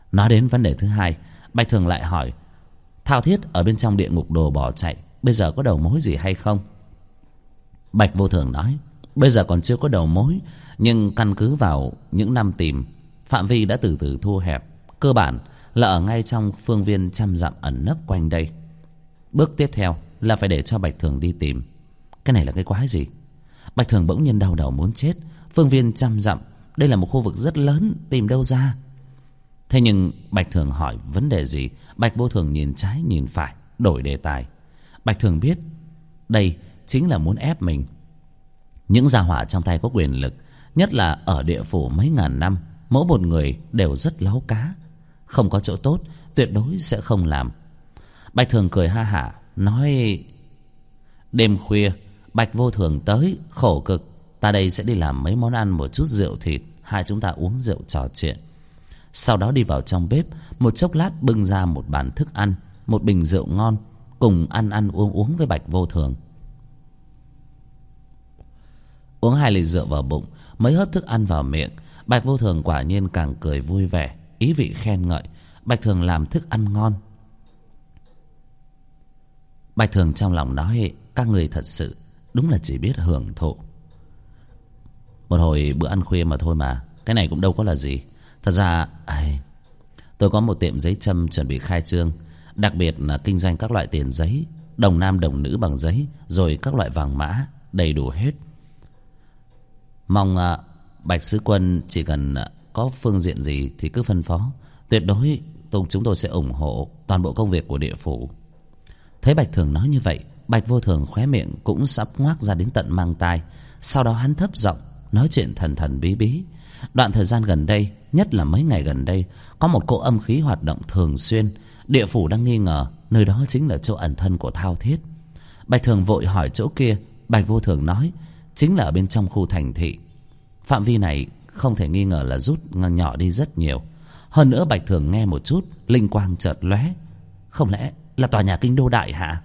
Nói đến vấn đề thứ hai, Bạch Thường lại hỏi: Thao Thiết ở bên trong địa ngục đồ bỏ chạy, bây giờ có đầu mối gì hay không? Bạch Vô Thường nói: Bây giờ còn chưa có đầu mối, nhưng căn cứ vào những năm tìm, phạm vi đã từ từ thu hẹp, cơ bản là ở ngay trong phương viên 100 dặm ẩn nấp quanh đây. Bước tiếp theo là phải để cho Bạch Thường đi tìm. Cái này là cái quái gì? Bạch Thường bỗng nhiên đau đầu muốn chết. Phương viên 100 dặm, đây là một khu vực rất lớn, tìm đâu ra? Thế nhưng Bạch Thường hỏi vấn đề gì, Bạch Vô Thường nhìn trái nhìn phải, đổi đề tài. Bạch Thường biết đây chính là muốn ép mình. Những gia hỏa trong tay có quyền lực, nhất là ở địa phủ mấy ngàn năm, mỗi một người đều rất láu cá, không có chỗ tốt tuyệt đối sẽ không làm. Bạch Thường cười ha hả nói: Đêm khuya Bạch Vô Thường tới, khổ cực, ta đây sẽ đi làm mấy món ăn, một chút rượu thịt, hai chúng ta uống rượu trò chuyện. Sau đó đi vào trong bếp, một chốc lát bưng ra một bàn thức ăn, một bình rượu ngon, cùng ăn uống với Bạch Vô Thường. Uống 2 ly rượu vào bụng, mấy hớp thức ăn vào miệng, Bạch Vô Thường quả nhiên càng cười vui vẻ, ý vị khen ngợi Bạch Thường làm thức ăn ngon. Bạch Thường trong lòng nói: Các người thật sự đúng là chỉ biết hưởng thụ. Một hồi bữa ăn khuya mà thôi mà, cái này cũng đâu có là gì. Thật ra tôi có một tiệm giấy châm chuẩn bị khai trương, đặc biệt là kinh doanh các loại tiền giấy, đồng nam đồng nữ bằng giấy, rồi các loại vàng mã, đầy đủ hết. Mong Bạch Sứ Quân chỉ cần có phương diện gì thì cứ phân phó, tuyệt đối chúng tôi sẽ ủng hộ toàn bộ công việc của địa phủ. Thấy Bạch Thường nói như vậy, Bạch Vô Thường khóe miệng cũng sắp ngoác ra đến tận mang tai. Sau đó hắn thấp giọng nói chuyện thần thần bí bí. Đoạn thời gian gần đây, nhất là mấy ngày gần đây, có một cỗ âm khí hoạt động thường xuyên. Địa phủ đang nghi ngờ nơi đó chính là chỗ ẩn thân của Thao Thiết. Bạch Thường vội hỏi chỗ kia. Bạch Vô Thường nói chính là ở bên trong khu thành thị. Phạm vi này không thể nghi ngờ là rút nhỏ đi rất nhiều. Hơn nữa Bạch Thường nghe một chút, linh quang chợt lóe. Không lẽ là tòa nhà Kinh Đô Đại Hạ?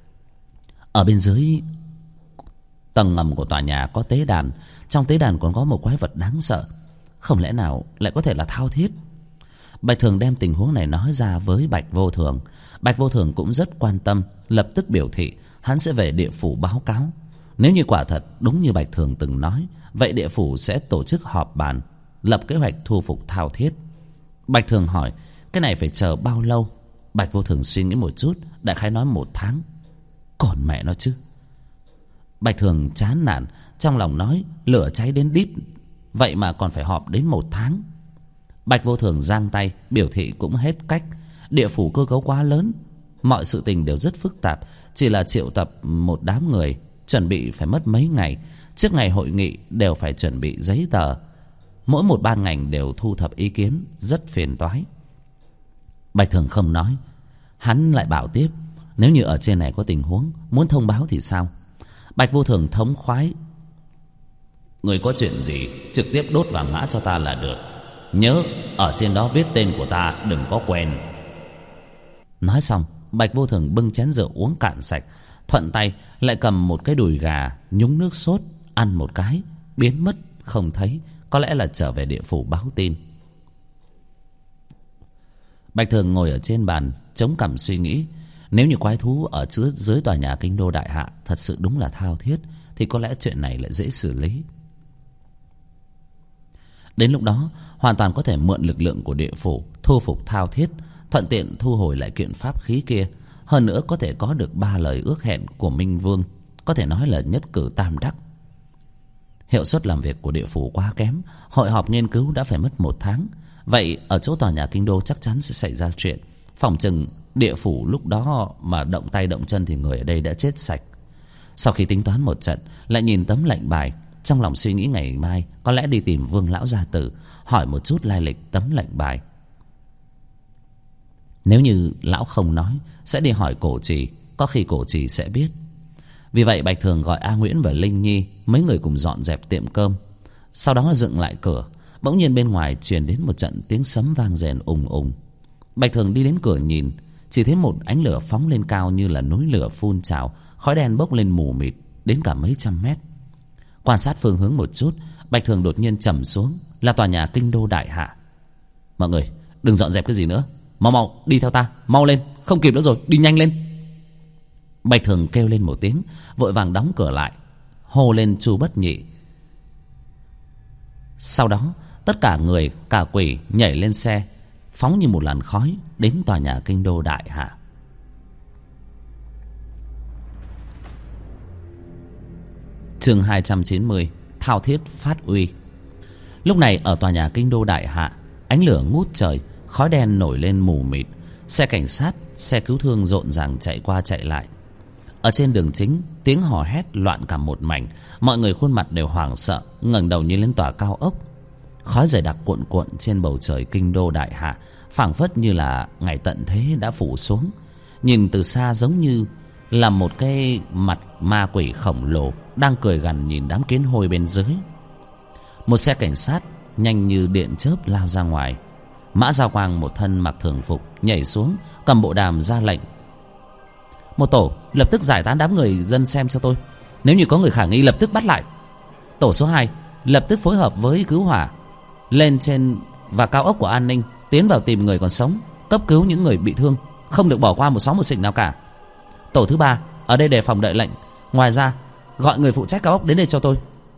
Ở bên dưới tầng ngầm của tòa nhà có tế đàn, trong tế đàn còn có một quái vật đáng sợ. Không lẽ nào lại có thể là Thao Thiết? Bạch Thường đem tình huống này nói ra với Bạch Vô Thường. Bạch Vô Thường cũng rất quan tâm, lập tức biểu thị hắn sẽ về địa phủ báo cáo. Nếu như quả thật đúng như Bạch Thường từng nói, vậy địa phủ sẽ tổ chức họp bàn, lập kế hoạch thu phục Thao Thiết. Bạch Thường hỏi cái này phải chờ bao lâu? Bạch Vô Thường suy nghĩ một chút, đại khái nói 1 tháng. Còn mẹ nó chứ. Bạch Thường chán nản, trong lòng nói lửa cháy đến đít, vậy mà còn phải họp đến 1 tháng. Bạch Vô Thường giang tay biểu thị cũng hết cách. Địa phủ cơ cấu quá lớn, mọi sự tình đều rất phức tạp. Chỉ là triệu tập một đám người, chuẩn bị phải mất mấy ngày. Trước ngày hội nghị đều phải chuẩn bị giấy tờ, mỗi một ban ngành đều thu thập ý kiến, rất phiền toái. Bạch Thường không nói. Hắn lại bảo tiếp, nếu như ở trên này có tình huống muốn thông báo thì sao? Bạch Vô Thường thống khoái: Người có chuyện gì trực tiếp đốt vàng mã cho ta là được. Nhớ ở trên đó viết tên của ta, đừng có quên. Nói xong, Bạch Vô Thường bưng chén rượu uống cạn sạch, thuận tay lại cầm một cái đùi gà nhúng nước sốt, ăn một cái, biến mất không thấy. Có lẽ là trở về địa phủ báo tin. Bạch Thường ngồi ở trên bàn chống cằm suy nghĩ. Nếu như quái thú ở dưới tòa nhà Kinh Đô Đại Hạ thật sự đúng là Thao Thiết, thì có lẽ chuyện này lại dễ xử lý. Đến lúc đó hoàn toàn có thể mượn lực lượng của địa phủ thu phục Thao Thiết, thuận tiện thu hồi lại kiện pháp khí kia. Hơn nữa có thể có được 3 lời ước hẹn của Minh Vương, có thể nói là nhất cử tam đắc. Hiệu suất làm việc của địa phủ quá kém, hội họp nghiên cứu đã phải mất 1 tháng. Vậy ở chỗ tòa nhà Kinh Đô chắc chắn sẽ xảy ra chuyện. Phỏng chừng địa phủ lúc đó mà động tay động chân thì người ở đây đã chết sạch. Sau khi tính toán một trận, lại nhìn tấm lệnh bài, trong lòng suy nghĩ ngày mai có lẽ đi tìm Vương lão gia tử, hỏi một chút lai lịch tấm lệnh bài. Nếu như lão không nói, sẽ đi hỏi Cổ Trì, có khi Cổ Trì sẽ biết. Vì vậy Bạch Thường gọi A Nguyễn và Linh Nhi, mấy người cùng dọn dẹp tiệm cơm. Sau đó dựng lại cửa. Bỗng nhiên bên ngoài truyền đến một trận tiếng sấm vang rền ùng ùng. Bạch Thường đi đến cửa nhìn, chỉ thấy một ánh lửa phóng lên cao như là núi lửa phun trào, khói đen bốc lên mù mịt đến cả mấy trăm mét. Quan sát phương hướng một chút, Bạch Thường đột nhiên trầm xuống, là tòa nhà Kinh Đô Đại Hạ. Mọi người đừng dọn dẹp cái gì nữa. Mau mau đi theo ta, mau lên, không kịp nữa rồi, đi nhanh lên. Bạch Thường kêu lên một tiếng, vội vàng đóng cửa lại, hô lên Chu Bất Nhị. Sau đó tất cả người cả quỷ nhảy lên xe, phóng như một làn khói đến tòa nhà kinh đô Đại Hạ. Chương 290, thao thiết phát uy. Lúc này ở tòa nhà kinh đô Đại Hạ, ánh lửa ngút trời, khói đen nổi lên mù mịt, xe cảnh sát, xe cứu thương rộn ràng chạy qua chạy lại. Ở trên đường chính, tiếng hò hét loạn cả một mảnh, mọi người khuôn mặt đều hoảng sợ, ngẩng đầu nhìn lên tòa cao ốc. Khói dày đặc cuộn cuộn trên bầu trời kinh đô Đại Hạ, phảng phất như là ngày tận thế đã phủ xuống. Nhìn từ xa giống như là một cái mặt ma quỷ khổng lồ đang cười gằn nhìn đám kiến hôi bên dưới. Một xe cảnh sát nhanh như điện chớp lao ra ngoài. Mã Giao Quang một thân mặc thường phục nhảy xuống, cầm bộ đàm ra lệnh: một tổ lập tức giải tán đám người dân xem cho tôi, nếu như có người khả nghi lập tức bắt lại. Tổ số 2 lập tức phối hợp với cứu hỏa lên trên và cao ốc của an ninh, tiến vào tìm người còn sống, cấp cứu những người bị thương, không được bỏ qua một xó một xỉnh nào cả. Tổ thứ 3 ở đây đề phòng đợi lệnh, ngoài ra gọi người phụ trách cao ốc đến đây cho tôi.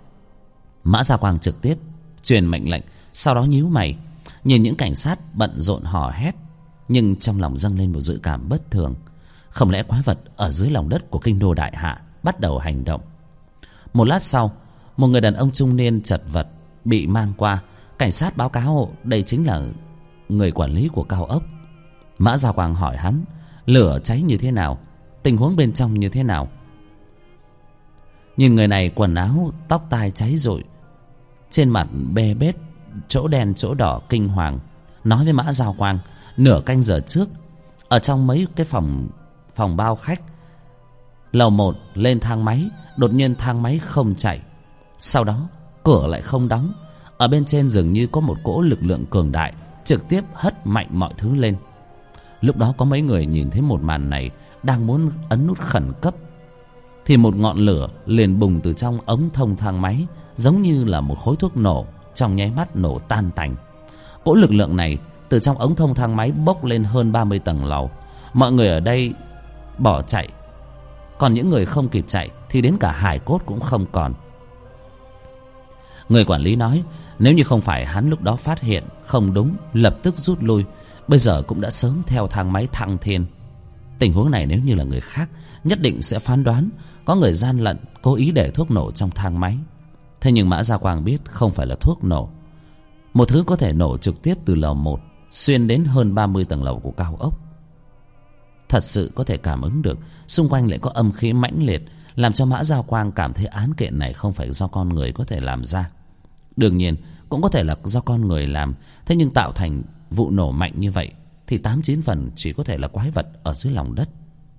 Mã Gia Quang trực tiếp truyền mệnh lệnh, sau đó nhíu mày nhìn những cảnh sát bận rộn hò hét, nhưng trong lòng dâng lên một dự cảm bất thường. Không lẽ quái vật ở dưới lòng đất của kinh đô Đại Hạ bắt đầu hành động? Một lát sau, một người đàn ông trung niên chật vật bị mang qua. Cảnh sát báo cáo đây chính là người quản lý của cao ốc. Mã Gia Quang hỏi hắn lửa cháy như thế nào, tình huống bên trong như thế nào. Nhìn người này quần áo tóc tai cháy rụi, trên mặt bê bết, chỗ đen chỗ đỏ kinh hoàng, nói với Mã Gia Quang nửa canh giờ trước, ở trong mấy cái phòng bao khách lầu 1 lên thang máy, đột nhiên thang máy không chạy, sau đó cửa lại không đóng. Ở bên trên dường như có một cỗ lực lượng cường đại trực tiếp hất mạnh mọi thứ lên. Lúc đó có mấy người nhìn thấy một màn này, đang muốn ấn nút khẩn cấp thì một ngọn lửa liền bùng từ trong ống thông thang máy, giống như là một khối thuốc nổ, trong nháy mắt nổ tan tành. Cỗ lực lượng này từ trong ống thông thang máy bốc lên hơn 30 tầng lầu. Mọi người ở đây bỏ chạy, còn những người không kịp chạy thì đến cả hài cốt cũng không còn. Người quản lý nói nếu như không phải hắn lúc đó phát hiện không đúng, lập tức rút lui, bây giờ cũng đã sớm theo thang máy thăng thiên. Tình huống này nếu như là người khác nhất định sẽ phán đoán có người gian lận, cố ý để thuốc nổ trong thang máy. Thế nhưng Mã Gia Quang biết không phải là thuốc nổ, một thứ có thể nổ trực tiếp từ lầu 1 xuyên đến hơn 30 tầng lầu của cao ốc. Thật sự có thể cảm ứng được xung quanh lại có âm khí mãnh liệt, làm cho Mã Gia Quang cảm thấy án kiện này không phải do con người có thể làm ra. Đương nhiên cũng có thể là do con người làm, thế nhưng tạo thành vụ nổ mạnh như vậy thì 8-9 phần chỉ có thể là quái vật ở dưới lòng đất.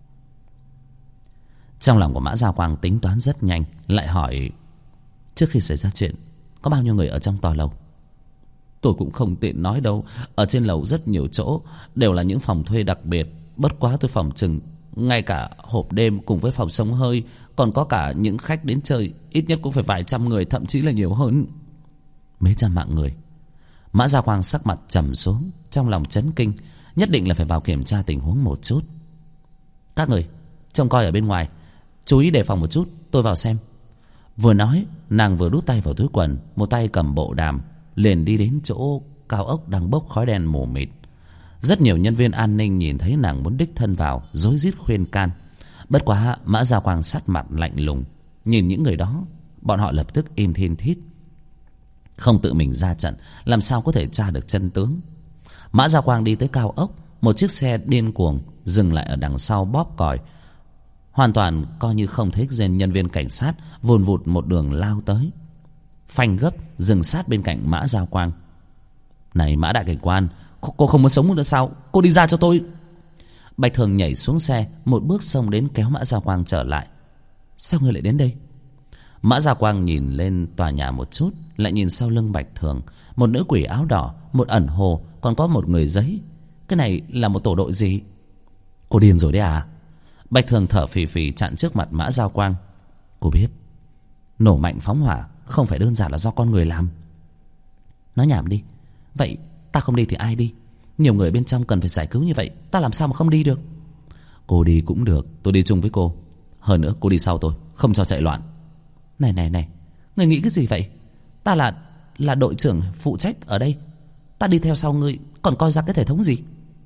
Trong lòng của Mã Gia Quang tính toán rất nhanh, lại hỏi trước khi xảy ra chuyện có bao nhiêu người ở trong tòa lầu? Tôi cũng không tiện nói đâu, ở trên lầu rất nhiều chỗ, đều là những phòng thuê đặc biệt, bất quá tôi phòng chừng ngay cả hộp đêm cùng với phòng sông hơi, còn có cả những khách đến chơi, ít nhất cũng phải vài trăm người, thậm chí là nhiều hơn. Mấy trăm mạng người. Mã Gia Quang sắc mặt trầm xuống, trong lòng chấn kinh, nhất định là phải vào kiểm tra tình huống một chút. Các người trông coi ở bên ngoài, chú ý đề phòng một chút, tôi vào xem. Vừa nói, nàng vừa đút tay vào túi quần, một tay cầm bộ đàm, liền đi đến chỗ cao ốc đang bốc khói đen mù mịt. Rất nhiều nhân viên an ninh nhìn thấy nàng muốn đích thân vào, rối rít khuyên can. Bất quá Mã Gia Quang sát mặt lạnh lùng, nhìn những người đó, bọn họ lập tức im thiên thít. Không tự mình ra trận, làm sao có thể tra được chân tướng. Mã Gia Quang đi tới cao ốc, một chiếc xe điên cuồng dừng lại ở đằng sau bóp còi, hoàn toàn coi như không thấy nhân viên cảnh sát vùn vụt một đường lao tới, phanh gấp dừng sát bên cạnh Mã Gia Quang. Này Mã đại cảnh quan, cô không muốn sống nữa sao? Cô đi ra cho tôi. Bạch Thường nhảy xuống xe, một bước xông đến kéo Mã Gia Quang trở lại. Sao ngươi lại đến đây? Mã Gia Quang nhìn lên tòa nhà một chút, lại nhìn sau lưng Bạch Thường, một nữ quỷ áo đỏ, một ẩn hồ, còn có một người giấy. Cái này là một tổ đội gì? Cô điên rồi đấy à? Bạch Thường thở phì phì chặn trước mặt Mã Gia Quang. Cô biết nổ mạnh phóng hỏa không phải đơn giản là do con người làm. Nói nhảm đi. Vậy ta không đi thì ai đi? Nhiều người bên trong cần phải giải cứu như vậy, ta làm sao mà không đi được? Cô đi cũng được, tôi đi chung với cô. Hơn nữa cô đi sau tôi, không cho chạy loạn. Này, người nghĩ cái gì vậy? Ta là đội trưởng phụ trách ở đây. Ta đi theo sau ngươi, còn coi ra cái thể thống gì?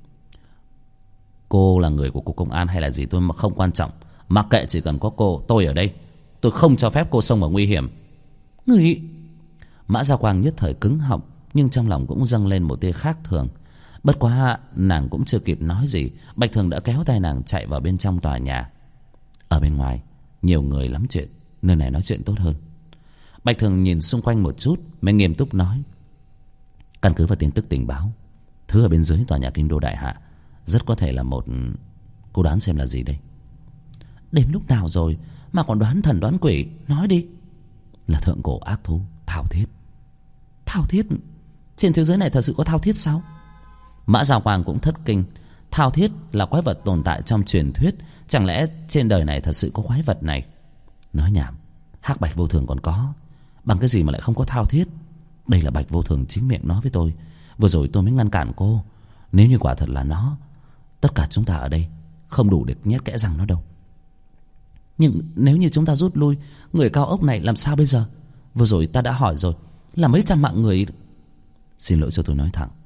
Cô là người của cục công an hay là gì tôi mà không quan trọng. Mặc kệ, chỉ cần có tôi ở đây, tôi không cho phép cô xông vào nguy hiểm. Người... Mã Gia Quang nhất thời cứng họng, nhưng trong lòng cũng dâng lên một tia khác thường. Bất quá nàng cũng chưa kịp nói gì, Bạch Thường đã kéo tay nàng chạy vào bên trong tòa nhà. Ở bên ngoài nhiều người lắm chuyện, nơi này nói chuyện tốt hơn. Bạch Thường nhìn xung quanh một chút mới nghiêm túc nói: căn cứ vào tin tức tình báo, thứ ở bên dưới tòa nhà Kinh Đô Đại Hạ rất có thể là một... Cô đoán xem là gì đây? Đến lúc nào rồi mà còn đoán thần đoán quỷ? Nói đi. Là thượng cổ ác thú Thao Thiết. Thao Thiết? Trên thế giới này thật sự có Thao Thiết sao? Mã Gia Quang cũng thất kinh. Thao Thiết là quái vật tồn tại trong truyền thuyết, chẳng lẽ trên đời này thật sự có quái vật này? Nói nhảm, Hắc Bạch Vô Thường còn có, bằng cái gì mà lại không có Thao Thiết? Đây là Bạch Vô Thường chính miệng nói với tôi. Vừa rồi tôi mới ngăn cản cô. Nếu như quả thật là nó, tất cả chúng ta ở đây không đủ để nhét kẽ răng nó đâu. Nhưng nếu như chúng ta rút lui, người cao ốc này làm sao bây giờ? Vừa rồi ta đã hỏi rồi, là mấy trăm mạng người. Xin lỗi cho tôi nói thẳng,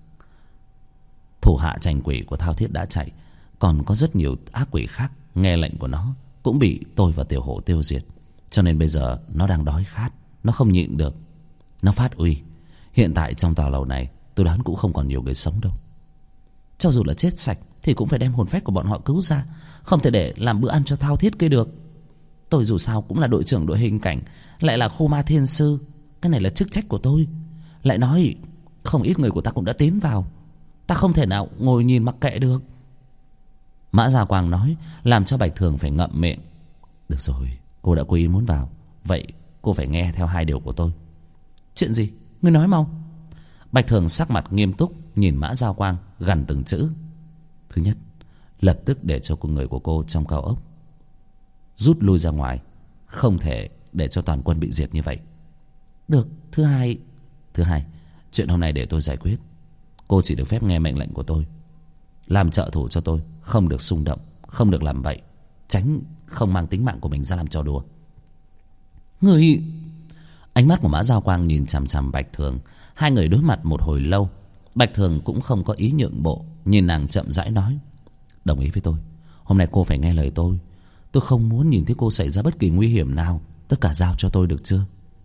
thủ hạ trành quỷ của Thao Thiết đã chạy, còn có rất nhiều ác quỷ khác nghe lệnh của nó cũng bị tôi và Tiểu Hổ tiêu diệt. Cho nên bây giờ nó đang đói khát, nó không nhịn được, nó phát uy. Hiện tại trong tòa lầu này tôi đoán cũng không còn nhiều người sống đâu. Cho dù là chết sạch thì cũng phải đem hồn phách của bọn họ cứu ra, không thể để làm bữa ăn cho Thao Thiết kia được. Tôi dù sao cũng là đội trưởng đội hình cảnh, lại là khu ma thiên sư, cái này là chức trách của tôi. Lại nói không ít người của ta cũng đã tiến vào, ta không thể nào ngồi nhìn mặc kệ được. Mã Gia Quang nói làm cho Bạch Thường phải ngậm miệng. Được rồi, cô đã cố ý muốn vào, vậy cô phải nghe theo 2 điều của tôi. Chuyện gì? Ngươi nói mau. Bạch Thường sắc mặt nghiêm túc nhìn Mã Gia Quang, gằn từng chữ. Thứ nhất, lập tức để cho người của cô trong cao ốc rút lui ra ngoài, không thể để cho toàn quân bị diệt như vậy. Được. Thứ hai, chuyện hôm nay để tôi giải quyết. Cô chỉ được phép nghe mệnh lệnh của tôi, làm trợ thủ cho tôi, không được xung động, không được làm bậy, tránh không mang tính mạng của mình ra làm trò đùa. Người... Ánh mắt của Mã Gia Quang nhìn chằm chằm Bạch Thường. Hai người đối mặt một hồi lâu. Bạch Thường cũng không có ý nhượng bộ, nhìn nàng chậm rãi nói: đồng ý với tôi, hôm nay cô phải nghe lời tôi. Tôi không muốn nhìn thấy cô xảy ra bất kỳ nguy hiểm nào. Tất cả giao cho tôi được chưa?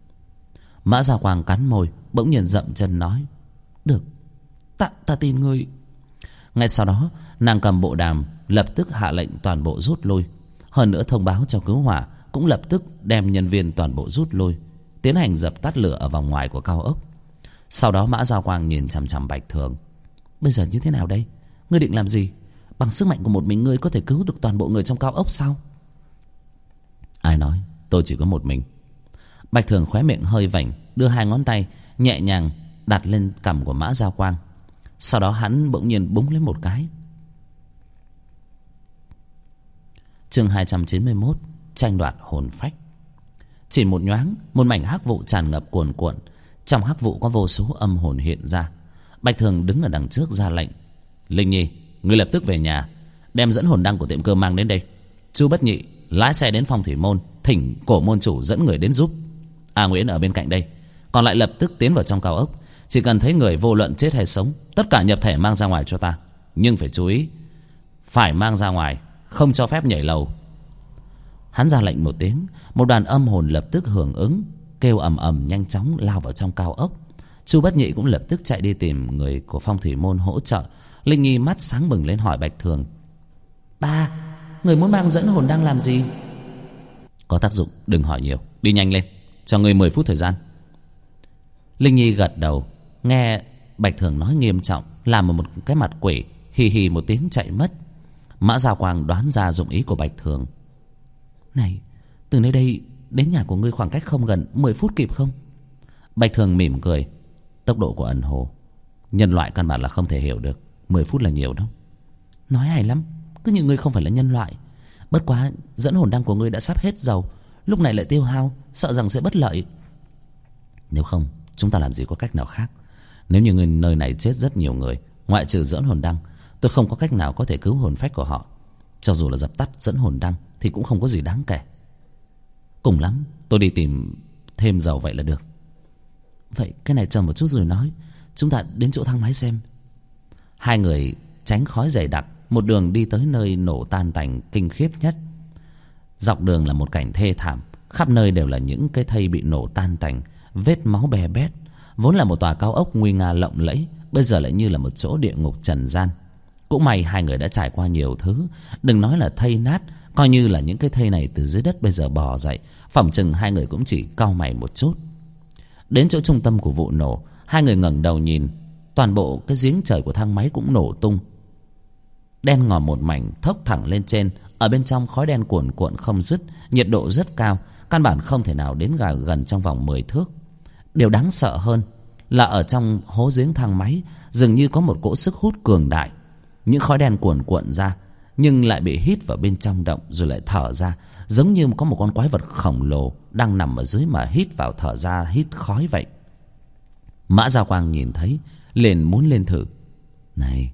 Mã Gia Quang cắn môi, bỗng nhiên dậm chân nói: được, ta tin ngươi. Ngay sau đó nàng cầm bộ đàm, lập tức hạ lệnh toàn bộ rút lui. Hơn nữa thông báo cho cứu hỏa, cũng lập tức đem nhân viên toàn bộ rút lui, tiến hành dập tắt lửa ở vòng ngoài của cao ốc. Sau đó Mã Gia Quang nhìn chằm chằm Bạch Thường: bây giờ như thế nào đây? Ngươi định làm gì? Bằng sức mạnh của một mình ngươi có thể cứu được toàn bộ người trong cao ốc sao? Ai nói tôi chỉ có một mình? Bạch Thường khóe miệng hơi vảnh, đưa 2 ngón tay nhẹ nhàng đặt lên cằm của Mã Gia Quang. Sau đó hắn bỗng nhiên búng lên một cái. Chương 291: tranh đoạt hồn phách. Chỉ một nhoáng, một mảnh hắc vụ tràn ngập cuồn cuộn. Trong hắc vụ có vô số âm hồn hiện ra. Bạch Thường đứng ở đằng trước ra lệnh: Linh Nhi, ngươi lập tức về nhà, đem dẫn hồn đăng của tiệm cơm mang đến đây. Chu Bất Nhị lái xe đến Phong Thủy Môn, thỉnh cổ môn chủ dẫn người đến giúp. A Nguyễn ở bên cạnh đây, còn lại lập tức tiến vào trong cao ốc. Chỉ cần thấy người, vô luận chết hay sống, tất cả nhập thể mang ra ngoài cho ta. Nhưng phải chú ý, phải mang ra ngoài, không cho phép nhảy lầu. Hắn ra lệnh một tiếng, một đoàn âm hồn lập tức hưởng ứng, kêu ầm ầm nhanh chóng lao vào trong cao ốc. Chu Bất Nhị cũng lập tức chạy đi tìm người của Phong Thủy Môn hỗ trợ. Linh Nhi mắt sáng bừng lên hỏi Bạch Thường: ba, người muốn mang dẫn hồn đang làm gì? Có tác dụng, đừng hỏi nhiều, đi nhanh lên, cho người 10 phút thời gian. Linh Nhi gật đầu, nghe Bạch Thường nói nghiêm trọng, làm một cái mặt quỷ, hì hì một tiếng chạy mất. Mã Gia Quang đoán ra dụng ý của Bạch Thường: này, từ nơi đây đến nhà của ngươi khoảng cách không gần, 10 phút kịp không? Bạch Thường mỉm cười: tốc độ của ẩn hồ nhân loại căn bản là không thể hiểu được, 10 phút là nhiều đâu. Nói hay lắm, cứ như ngươi không phải là nhân loại. Bất quá dẫn hồn đăng của ngươi đã sắp hết dầu, lúc này lại tiêu hao, sợ rằng sẽ bất lợi. Nếu không, chúng ta làm gì có cách nào khác. Nếu như nơi này chết rất nhiều người, Ngoại trừ dẫn hồn đăng, tôi không có cách nào có thể cứu hồn phách của họ. Cho dù là dập tắt dẫn hồn đăng thì cũng không có gì đáng kể. Cùng lắm tôi đi tìm thêm dầu vậy là được. Vậy cái này chờ một chút rồi nói. Chúng ta đến chỗ thang máy xem. Hai người tránh khói dày đặc, một đường đi tới nơi nổ tan tành kinh khiếp nhất. Dọc đường là một cảnh thê thảm, khắp nơi đều là những cái thây bị nổ tan tành, vết máu be bét. Vốn là một tòa cao ốc nguy nga lộng lẫy, bây giờ lại như là một chỗ địa ngục trần gian. Cũng may hai người đã trải qua nhiều thứ, đừng nói là thây nát, coi như là những cái thây này từ dưới đất bây giờ bò dậy, phỏng chừng hai người cũng chỉ cau mày một chút. Đến chỗ trung tâm của vụ nổ, hai người ngẩng đầu nhìn, toàn bộ cái giếng trời của thang máy cũng nổ tung, đen ngòm một mảnh, thốc thẳng lên trên. Ở bên trong khói đen cuồn cuộn không dứt, nhiệt độ rất cao, căn bản không thể nào đến gần trong vòng 10 thước. Điều đáng sợ hơn là ở trong hố giếng thang máy dường như có một cỗ sức hút cường đại. Những khói đen cuồn cuộn ra nhưng lại bị hít vào bên trong động rồi lại thở ra, giống như có một con quái vật khổng lồ đang nằm ở dưới mà hít vào thở ra, hít khói vậy. Mã Giao Quang nhìn thấy liền muốn lên thử. Này,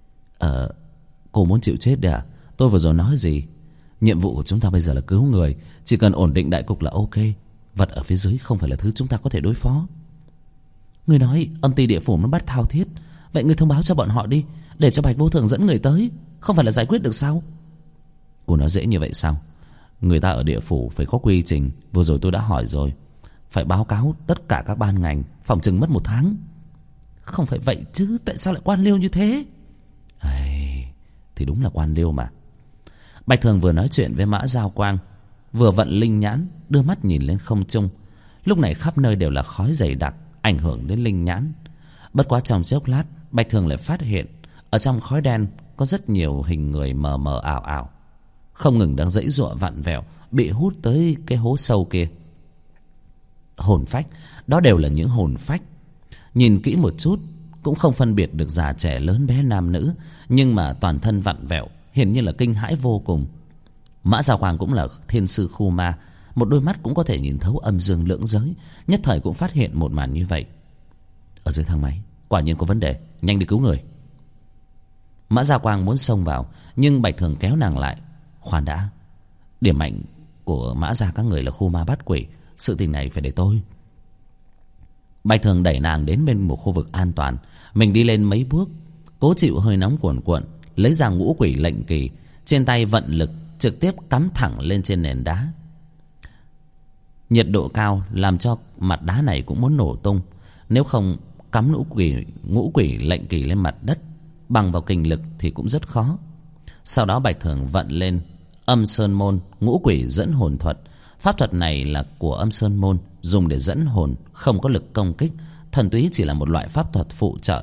cô muốn chịu chết đấy à? Tôi vừa rồi nói gì? Nhiệm vụ của chúng ta bây giờ là cứu người, chỉ cần ổn định đại cục là ok. Vật ở phía dưới không phải là thứ chúng ta có thể đối phó. Người nói âm ty địa phủ nó bắt thao thiết, vậy người thông báo cho bọn họ đi, để cho Bạch Vô Thường dẫn người tới, không phải là giải quyết được sao? Cô nói dễ như vậy sao? Người ta ở địa phủ phải có quy trình, vừa rồi tôi đã hỏi rồi, phải báo cáo tất cả các ban ngành, phòng chừng mất 1 tháng. Không phải vậy chứ, tại sao lại quan liêu như thế? Thì đúng là quan liêu mà. Bạch Thường vừa nói chuyện với Mã Giao Quang, vừa vận linh nhãn đưa mắt nhìn lên không trung. Lúc này khắp nơi đều là khói dày đặc, ảnh hưởng đến linh nhãn. Bất quá trong chốc lát, Bạch Thường lại phát hiện ở trong khói đen có rất nhiều hình người mờ mờ ảo ảo, không ngừng đang giãy giụa vặn vẹo, bị hút tới cái hố sâu kia. Hồn phách, đó đều là những hồn phách. Nhìn kỹ một chút cũng không phân biệt được già trẻ lớn bé nam nữ, nhưng mà toàn thân vặn vẹo, hiển nhiên là kinh hãi vô cùng. Mã Giao Quang cũng là thiên sư khu ma, một đôi mắt cũng có thể nhìn thấu âm dương lưỡng giới, nhất thời cũng phát hiện một màn như vậy. Ở dưới thang máy quả nhiên có vấn đề, nhanh đi cứu người. Mã Giao Quang muốn xông vào, nhưng Bạch Thường kéo nàng lại. Khoan đã, điểm mạnh của Mã gia các người là khu ma bắt quỷ, sự tình này phải để tôi. Bạch Thường đẩy nàng đến bên một khu vực an toàn, mình đi lên mấy bước, cố chịu hơi nóng cuồn cuộn, lấy ra ngũ quỷ lệnh kỳ, trên tay vận lực trực tiếp cắm thẳng lên trên nền đá. Nhiệt độ cao làm cho mặt đá này cũng muốn nổ tung, nếu không cắm ngũ quỷ lệnh kỳ lên mặt đất bằng vào kình lực thì cũng rất khó. Sau đó Bạch Thường vận lên Âm Sơn Môn ngũ quỷ dẫn hồn thuật. Pháp thuật này là của Âm Sơn Môn, dùng để dẫn hồn, không có lực công kích, thuần túy chỉ là một loại pháp thuật phụ trợ.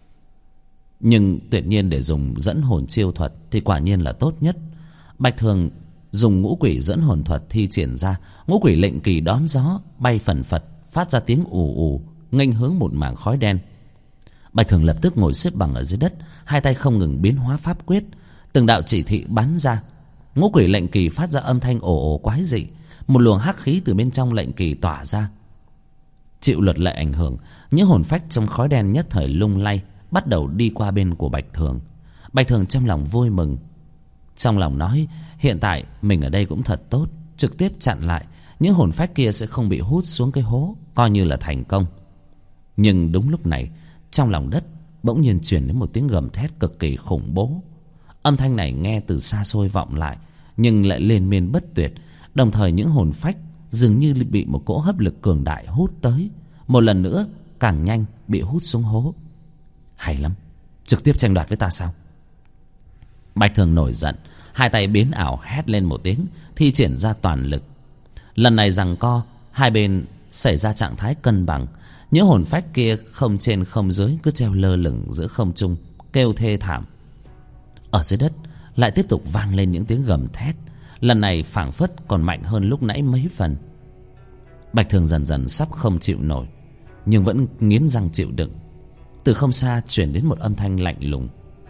Nhưng tuyệt nhiên để dùng dẫn hồn chiêu thuật thì quả nhiên là tốt nhất. Bạch Thường dùng ngũ quỷ dẫn hồn thuật thi triển ra, ngũ quỷ lệnh kỳ đón gió bay phần phật, phát ra tiếng ù ù, nghênh hướng một mảng khói đen. Bạch Thường lập tức ngồi xếp bằng ở dưới đất, hai tay không ngừng biến hóa pháp quyết, từng đạo chỉ thị bắn ra. Ngũ quỷ lệnh kỳ phát ra âm thanh ồ ồ quái dị, một luồng hắc khí từ bên trong lệnh kỳ tỏa ra. Chịu luật lệ ảnh hưởng, những hồn phách trong khói đen nhất thời lung lay, bắt đầu đi qua bên của Bạch Thường. Bạch Thường trong lòng vui mừng, trong lòng nói hiện tại mình ở đây cũng thật tốt, trực tiếp chặn lại, những hồn phách kia sẽ không bị hút xuống cái hố, coi như là thành công. Nhưng đúng lúc này, trong lòng đất bỗng nhiên truyền đến một tiếng gầm thét cực kỳ khủng bố. Âm thanh này nghe từ xa xôi vọng lại, nhưng lại liên miên bất tuyệt. Đồng thời những hồn phách dường như bị một cỗ hấp lực cường đại hút tới, một lần nữa càng nhanh bị hút xuống hố. Hay lắm, trực tiếp tranh đoạt với ta sao? Bạch Thường nổi giận, hai tay biến ảo hét lên một tiếng, thi triển ra toàn lực. Lần này giằng co, hai bên xảy ra trạng thái cân bằng. Những hồn phách kia không trên không dưới, cứ treo lơ lửng giữa không trung, kêu thê thảm. Ở dưới đất lại tiếp tục vang lên những tiếng gầm thét, lần này phảng phất còn mạnh hơn lúc nãy mấy phần. Bạch Thường dần dần sắp không chịu nổi, nhưng vẫn nghiến răng chịu đựng. Từ không xa truyền đến một âm thanh lạnh lùng.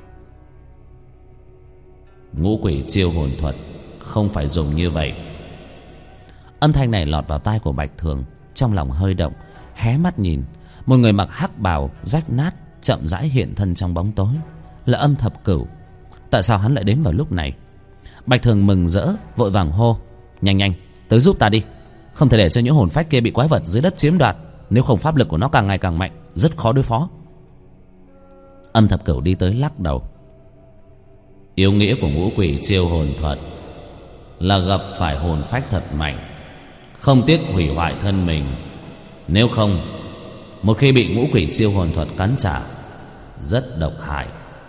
Ngũ quỷ chiêu hồn thuật không phải dùng như vậy. Âm thanh này lọt vào tai của Bạch Thường, trong lòng hơi động, hé mắt nhìn. Một người mặc hắc bào rách nát chậm rãi hiện thân trong bóng tối. Là Âm Thập Cửu. Tại sao hắn lại đến vào lúc này? Bạch Thường mừng rỡ vội vàng hô: nhanh nhanh tới giúp ta đi, không thể để cho những hồn phách kia bị quái vật dưới đất chiếm đoạt, nếu không pháp lực của nó càng ngày càng mạnh, rất khó đối phó. Âm Thập Cửu đi tới lắc đầu: Yêu nghĩa của ngũ quỷ chiêu hồn thuật là gặp phải hồn phách thật mạnh, không tiếc hủy hoại thân mình. Nếu không, một khi bị ngũ quỷ chiêu hồn thuật cắn trả, rất độc hại.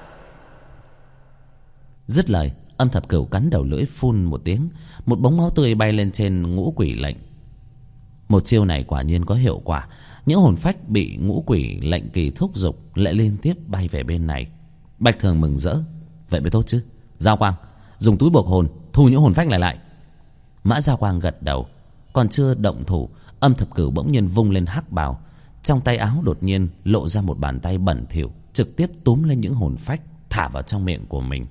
Dứt lời, Âm Thập Cửu cắn đầu lưỡi phun một tiếng, một bóng máu tươi bay lên trên ngũ quỷ lệnh. Một chiêu này quả nhiên có hiệu quả. Những hồn phách bị ngũ quỷ lệnh kỳ thúc giục lại liên tiếp bay về bên này. Bạch Thường mừng rỡ: vậy mới tốt chứ. Giao Quang, dùng túi buộc hồn thu những hồn phách lại. Mã Giao Quang gật đầu. Còn chưa động thủ, Âm Thập Cửu bỗng nhiên vung lên hắc bào, trong tay áo đột nhiên lộ ra một bàn tay bẩn thỉu, trực tiếp túm lên những hồn phách thả vào trong miệng của mình.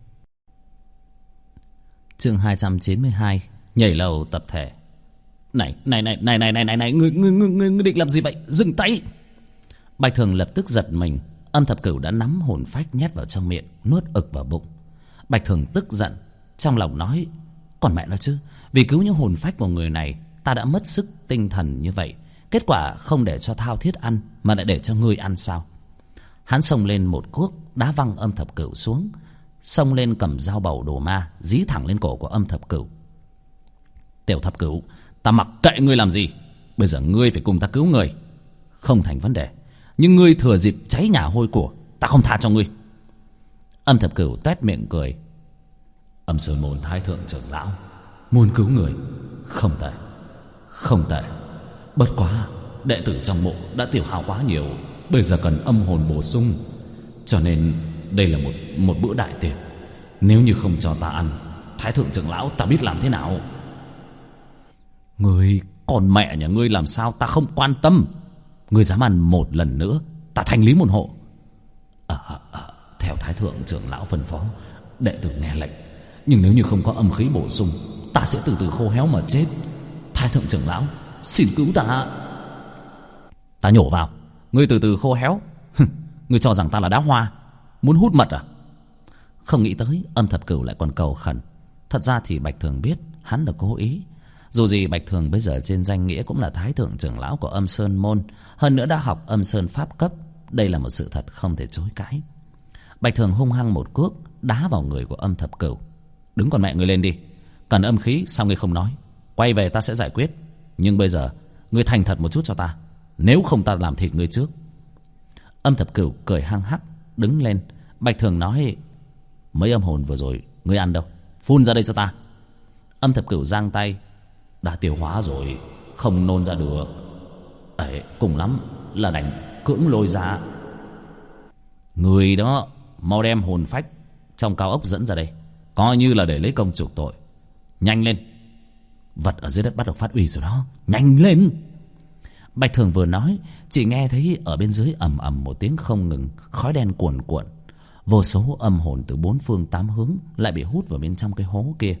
Chương 292: nhảy lầu tập thể. Này, ngươi định làm gì vậy? Dừng tay! Bạch Thường lập tức giật mình. Âm Thập Cửu đã nắm hồn phách nhét vào trong miệng, nuốt ực vào bụng. Bạch Thường tức giận, trong lòng nói: còn mẹ nó chứ, vì cứu những hồn phách của người này, ta đã mất sức tinh thần như vậy, kết quả không để cho Thao Thiết ăn mà lại để cho ngươi ăn sao? Hắn xông lên một cuốc đá văng Âm Thập Cửu xuống, xông lên cầm dao bầu đồ ma dí thẳng lên cổ của Âm Thập Cửu. Tiểu Thập Cửu, ta mặc kệ ngươi làm gì, bây giờ ngươi phải cùng ta cứu người. Không thành vấn đề, nhưng ngươi thừa dịp cháy nhà hôi của, ta không tha cho ngươi. Âm Thập Cửu toét miệng cười: Âm Sơn Môn Thái Thượng trưởng lão muốn cứu người, không tệ. Bất quá đệ tử trong mộ đã tiêu hao quá nhiều, bây giờ cần âm hồn bổ sung, cho nên đây là một bữa đại tiệc. Nếu như không cho ta ăn, Thái Thượng trưởng lão ta biết làm thế nào. Ngươi, còn mẹ nhà ngươi làm sao ta không quan tâm. Ngươi dám ăn một lần nữa, ta thanh lý môn hộ. Theo Thái Thượng trưởng lão phân phó, đệ tử nghe lệnh. Nhưng nếu như không có âm khí bổ sung, ta sẽ từ từ khô héo mà chết. Thái Thượng trưởng lão, xin cứu ta. Ta nhổ vào: ngươi từ từ khô héo? Ngươi cho rằng ta là đá hoa, muốn hút mật à? Không nghĩ tới Âm Thập Cửu lại còn cầu khẩn. Thật ra thì Bạch Thường biết hắn là cố ý. Dù gì Bạch Thường bây giờ trên danh nghĩa cũng là Thái Thượng trưởng lão của Âm Sơn Môn, hơn nữa đã học Âm Sơn Pháp cấp. Đây là một sự thật không thể chối cãi. Bạch Thường hung hăng một cước đá vào người của Âm Thập Cửu: đứng con mẹ ngươi lên đi, cần âm khí sao ngươi không nói? Quay về ta sẽ giải quyết, nhưng bây giờ ngươi thành thật một chút cho ta, nếu không ta làm thịt ngươi trước. Âm Thập Cửu cười hăng hắc đứng lên. Bạch Thường nói: mấy âm hồn vừa rồi ngươi ăn đâu, phun ra đây cho ta. Âm Thập Cửu giang tay: đã tiêu hóa rồi, không nôn ra được. Ấy, cùng lắm là đành cưỡng lôi ra. Người đó, mau đem hồn phách trong cao ốc dẫn ra đây, coi như là để lấy công chuộc tội. Nhanh lên, vật ở dưới đất bắt đầu phát uy rồi đó, nhanh lên. Bạch Thường vừa nói, chỉ nghe thấy ở bên dưới ầm ầm một tiếng không ngừng, khói đen cuồn cuộn. Vô số âm hồn từ bốn phương tám hướng lại bị hút vào bên trong cái hố kia.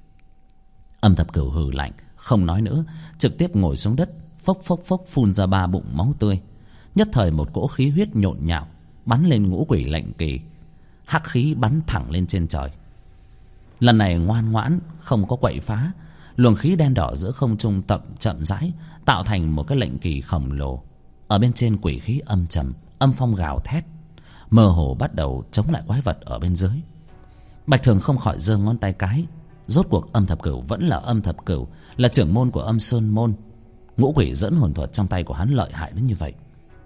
Âm Thập Cửu hừ lạnh, không nói nữa, trực tiếp ngồi xuống đất, phốc phốc phốc phun ra 3 bụng máu tươi. Nhất thời một cỗ khí huyết nhộn nhạo bắn lên ngũ quỷ lệnh kỳ, hắc khí bắn thẳng lên trên trời. Lần này ngoan ngoãn, không có quậy phá. Luồng khí đen đỏ giữa không trung chậm rãi tạo thành một cái lệnh kỳ khổng lồ. Ở bên trên quỷ khí âm trầm, âm phong gào thét, mơ hồ bắt đầu chống lại quái vật ở bên dưới. Bạch Thường không khỏi giơ ngón tay cái. Rốt cuộc Âm Thập Cửu vẫn là Âm Thập Cửu, là trưởng môn của Âm Sơn Môn. Ngũ quỷ dẫn hồn thuật trong tay của hắn lợi hại đến như vậy.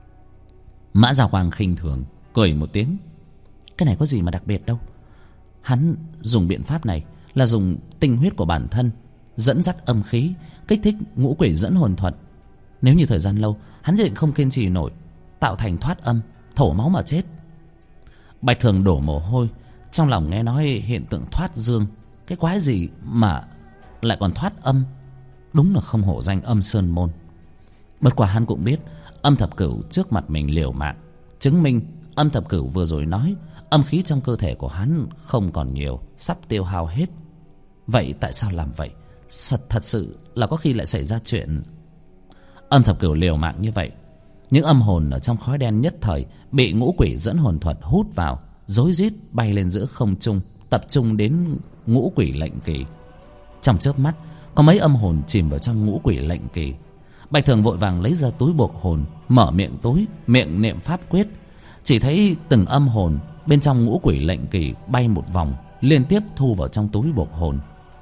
Mã Giao Quang khinh thường cười một tiếng: cái này có gì mà đặc biệt đâu. Hắn dùng biện pháp này là dùng tinh huyết của bản thân dẫn dắt âm khí, kích thích ngũ quỷ dẫn hồn thuật. Nếu như thời gian lâu, hắn nhất định không kiên trì nổi, tạo thành thoát âm, thổ máu mà chết. Bạch Thường đổ mồ hôi, trong lòng nghe nói hiện tượng thoát dương, cái quái gì mà lại còn thoát âm, đúng là không hổ danh Âm Sơn Môn. Bất quá hắn cũng biết Âm Thập Cửu trước mặt mình liều mạng, chứng minh Âm Thập Cửu vừa rồi nói âm khí trong cơ thể của hắn không còn nhiều, sắp tiêu hao hết. Vậy tại sao làm vậy? Thật sự là có khi lại xảy ra chuyện. Âm Thập Cửu liều mạng như vậy, Những âm hồn ở trong khói đen nhất thời bị ngũ quỷ dẫn hồn thuật hút vào, rối rít bay lên giữa không trung, tập trung đến ngũ quỷ lệnh kỳ. Trong chớp mắt, có mấy âm hồn chìm vào trong ngũ quỷ lệnh kỳ. Bạch Thường vội vàng lấy ra túi buộc hồn, mở miệng túi, miệng niệm pháp quyết. Chỉ thấy từng âm hồn bên trong ngũ quỷ lệnh kỳ bay một vòng, liên tiếp thu vào trong túi buộc hồn.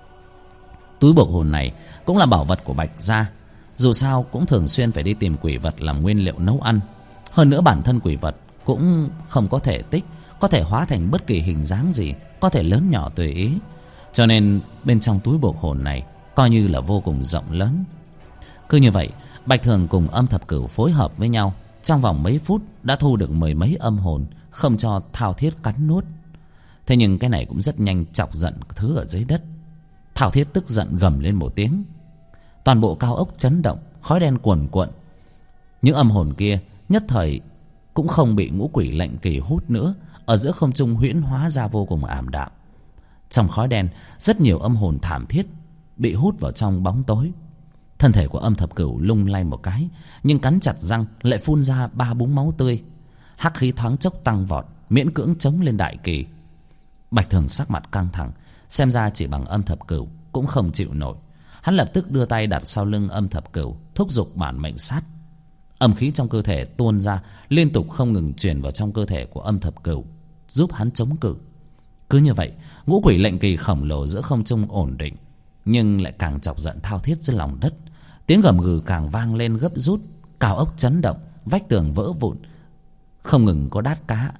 Túi buộc hồn này cũng là bảo vật của Bạch gia. Dù sao cũng thường xuyên phải đi tìm quỷ vật làm nguyên liệu nấu ăn. Hơn nữa bản thân quỷ vật cũng không có thể tích, có thể hóa thành bất kỳ hình dáng gì, có thể lớn nhỏ tùy ý. Cho nên bên trong túi buộc hồn này coi như là vô cùng rộng lớn. Cứ như vậy, Bạch Thường cùng Âm Thập Cửu phối hợp với nhau, trong vòng mấy phút đã thu được mười mấy âm hồn, không cho Thao Thiết cắn nuốt. Thế nhưng cái này cũng rất nhanh chọc giận thứ ở dưới đất. Thao Thiết tức giận gầm lên một tiếng. Toàn bộ cao ốc chấn động, khói đen cuồn cuộn. Những âm hồn kia nhất thời cũng không bị ngũ quỷ lệnh kỳ hút nữa, ở giữa không trung huyễn hóa ra vô cùng ảm đạm. Trong khói đen, rất nhiều âm hồn thảm thiết bị hút vào trong bóng tối. Thân thể của Âm Thập Cửu lung lay một cái, nhưng cắn chặt răng lại phun ra 3 búng máu tươi. Hắc khí thoáng chốc tăng vọt, miễn cưỡng chống lên đại kỳ. Bạch Thường sắc mặt căng thẳng, xem ra chỉ bằng Âm Thập Cửu cũng không chịu nổi. Hắn lập tức đưa tay đặt sau lưng Âm Thập Cửu, thúc giục bản mệnh sát. Âm khí trong cơ thể tuôn ra, liên tục không ngừng truyền vào trong cơ thể của Âm Thập Cửu, giúp hắn chống cự. Cứ như vậy, ngũ quỷ lệnh kỳ khổng lồ giữa không trung ổn định, nhưng lại càng chọc giận Thao Thiết dưới lòng đất. Tiếng gầm gừ càng vang lên gấp rút, cao ốc chấn động, vách tường vỡ vụn, không ngừng có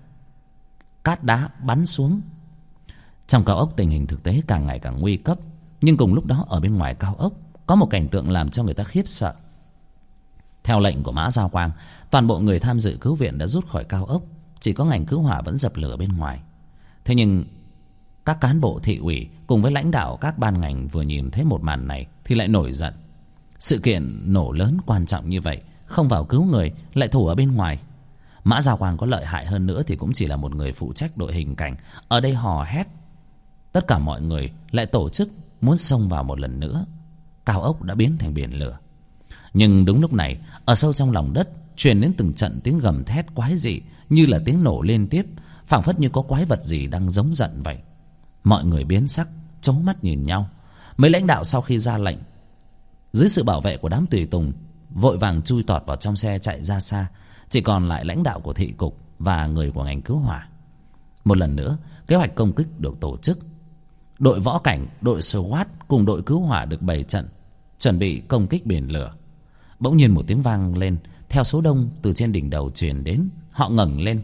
cát đá bắn xuống. Trong cao ốc tình hình thực tế càng ngày càng nguy cấp, nhưng cùng lúc đó ở bên ngoài cao ốc có một cảnh tượng làm cho người ta khiếp sợ. Theo lệnh của Mã Giao Quang, toàn bộ người tham dự cứu viện đã rút khỏi cao ốc, chỉ có ngành cứu hỏa vẫn dập lửa bên ngoài. Thế nhưng các cán bộ thị ủy cùng với lãnh đạo các ban ngành vừa nhìn thấy một màn này thì lại nổi giận. Sự kiện nổ lớn quan trọng như vậy, không vào cứu người lại thủ ở bên ngoài. Mã Giao Quang có lợi hại hơn nữa thì cũng chỉ là một người phụ trách đội hình cảnh, ở đây hò hét. Tất cả mọi người lại tổ chức muốn xông vào một lần nữa. Cao ốc đã biến thành biển lửa. Nhưng đúng lúc này, ở sâu trong lòng đất truyền đến từng trận tiếng gầm thét quái dị, như là tiếng nổ liên tiếp, phảng phất như có quái vật gì đang giống giận vậy. Mọi người biến sắc, trố mắt nhìn nhau. Mấy lãnh đạo sau khi ra lệnh, dưới sự bảo vệ của đám tùy tùng, vội vàng chui tọt vào trong xe chạy ra xa. Chỉ còn lại lãnh đạo của thị cục và người của ngành cứu hỏa. Một lần nữa, kế hoạch công kích được tổ chức. Đội võ cảnh, đội SWAT cùng đội cứu hỏa được bày trận, chuẩn bị công kích biển lửa. Bỗng nhiên một tiếng vang lên, theo số đông từ trên đỉnh đầu truyền đến. Họ ngẩng lên.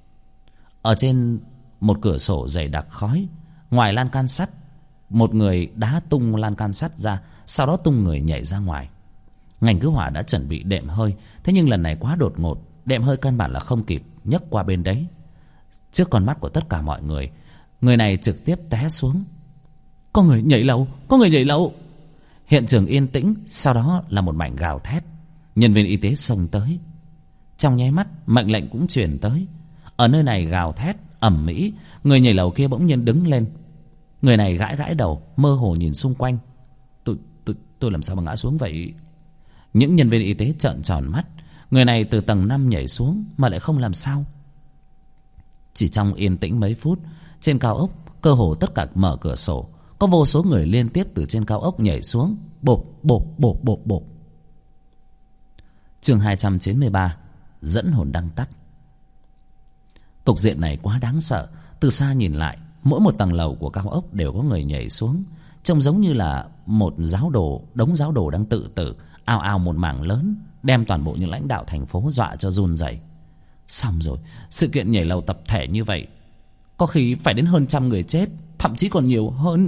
Ở trên một cửa sổ dày đặc khói, ngoài lan can sắt, một người đá tung lan can sắt ra, sau đó tung người nhảy ra ngoài. Ngành cứu hỏa đã chuẩn bị đệm hơi, thế nhưng lần này quá đột ngột, đệm hơi căn bản là không kịp nhấc qua bên đấy. Trước con mắt của tất cả mọi người, người này trực tiếp té xuống. Có người nhảy lầu, có người nhảy lầu. Hiện trường yên tĩnh, sau đó là một mảnh gào thét. Nhân viên y tế xông tới. Trong nháy mắt, mệnh lệnh cũng truyền tới. Ở nơi này gào thét ầm ĩ, người nhảy lầu kia bỗng nhiên đứng lên. Người này gãi gãi đầu, mơ hồ nhìn xung quanh. Tôi làm sao mà ngã xuống vậy? Những nhân viên y tế trợn tròn mắt. Người này từ tầng 5 nhảy xuống mà lại không làm sao. Chỉ trong yên tĩnh mấy phút, trên cao ốc cơ hồ tất cả mở cửa sổ, có vô số người liên tiếp từ trên cao ốc nhảy xuống. Bộp bộp bộp bộp bộp. Chương 293, dẫn hồn đăng tắt. Cục diện này quá đáng sợ. Từ xa nhìn lại, mỗi một tầng lầu của cao ốc đều có người nhảy xuống, trông giống như là một đống giáo đồ đang tự tử, ào ào một mảng lớn, đem toàn bộ những lãnh đạo thành phố dọa cho run rẩy. Xong rồi, sự kiện nhảy lầu tập thể như vậy, có khi phải đến hơn 100 người chết, thậm chí còn nhiều hơn.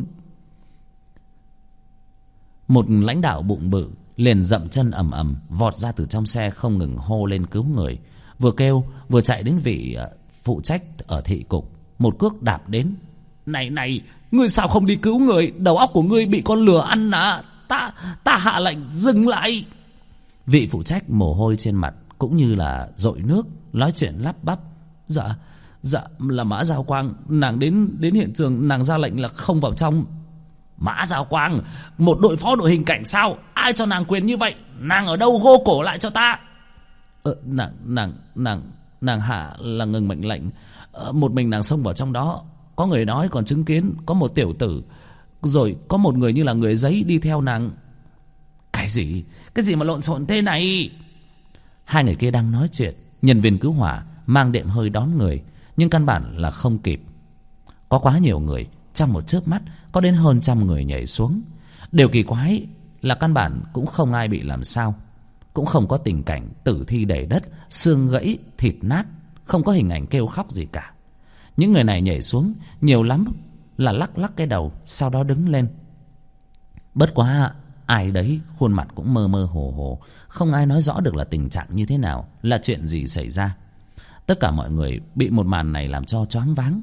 Một lãnh đạo bụng bự liền dậm chân ầm ầm vọt ra từ trong xe, không ngừng hô lên cứu người. Vừa kêu vừa chạy đến vị phụ trách ở thị cục, một cước đạp đến. Này, ngươi sao không đi cứu người? Đầu óc của ngươi bị con lừa ăn à? Ta hạ lệnh dừng lại. Vị phụ trách mồ hôi trên mặt cũng như là dội nước, nói chuyện lắp bắp. Dạ là Mã Giao Quang, nàng đến hiện trường, nàng ra lệnh là không vào trong. Mã Giao Quang, một đội phó đội hình cảnh sao? Ai cho nàng quyền như vậy? Nàng ở đâu, gô cổ lại cho ta. Nàng hạ là ngừng mệnh lệnh. Một mình nàng xông vào trong đó. Có người nói còn chứng kiến có một tiểu tử, rồi có một người như là người giấy đi theo nàng. Cái gì mà lộn xộn thế này? Hai người kia đang nói chuyện, nhân viên cứu hỏa mang đệm hơi đón người, nhưng căn bản là không kịp. Có quá nhiều người, trong một chớp mắt có đến hơn 100 người nhảy xuống. Điều kỳ quái là căn bản cũng không ai bị làm sao, cũng không có tình cảnh tử thi đầy đất, xương gãy, thịt nát, không có hình ảnh kêu khóc gì cả. Những người này nhảy xuống nhiều lắm là lắc lắc cái đầu, sau đó đứng lên. Bất quá ai đấy khuôn mặt cũng mơ mơ hồ hồ, không ai nói rõ được là tình trạng như thế nào, là chuyện gì xảy ra. Tất cả mọi người bị một màn này làm cho choáng váng.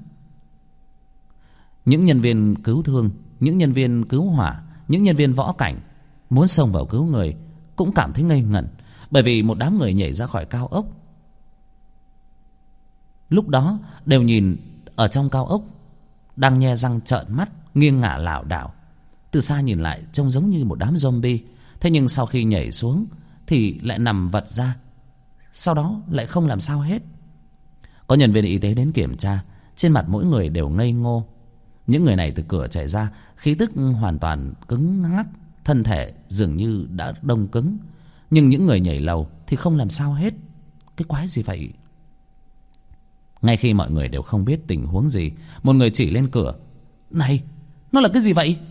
Những nhân viên cứu thương, những nhân viên cứu hỏa, những nhân viên võ cảnh muốn xông vào cứu người cũng cảm thấy ngây ngẩn, bởi vì một đám người nhảy ra khỏi cao ốc lúc đó đều nhìn ở trong cao ốc đang nhe răng trợn mắt, nghiêng ngả lảo đảo. Từ xa nhìn lại trông giống như một đám zombie, thế nhưng sau khi nhảy xuống thì lại nằm vật ra, sau đó lại không làm sao hết. Có nhân viên y tế đến kiểm tra, trên mặt mỗi người đều ngây ngô. Những người này từ cửa chạy ra, khí tức hoàn toàn cứng ngắc, thân thể dường như đã đông cứng. Nhưng những người nhảy lầu thì không làm sao hết. Cái quái gì vậy? Ngay khi mọi người đều không biết tình huống gì, một người chỉ lên cửa. Này, nó là cái gì vậy?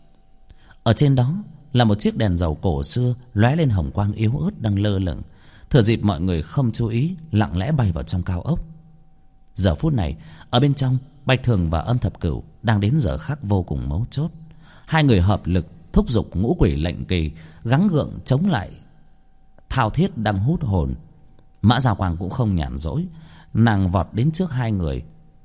Ở trên đó là một chiếc đèn dầu cổ xưa lóe lên hồng quang yếu ớt đang lơ lửng. Thừa dịp mọi người không chú ý, lặng lẽ bay vào trong cao ốc. Giờ phút này, ở bên trong, Bạch Thường và Âm Thập Cửu đang đến giờ khắc vô cùng mấu chốt. Hai người hợp lực thúc giục ngũ quỷ lệnh kỳ, gắng gượng chống lại thao thiết đang hút hồn. Mã Giao Quang cũng không nhàn rỗi, nàng vọt đến trước hai người,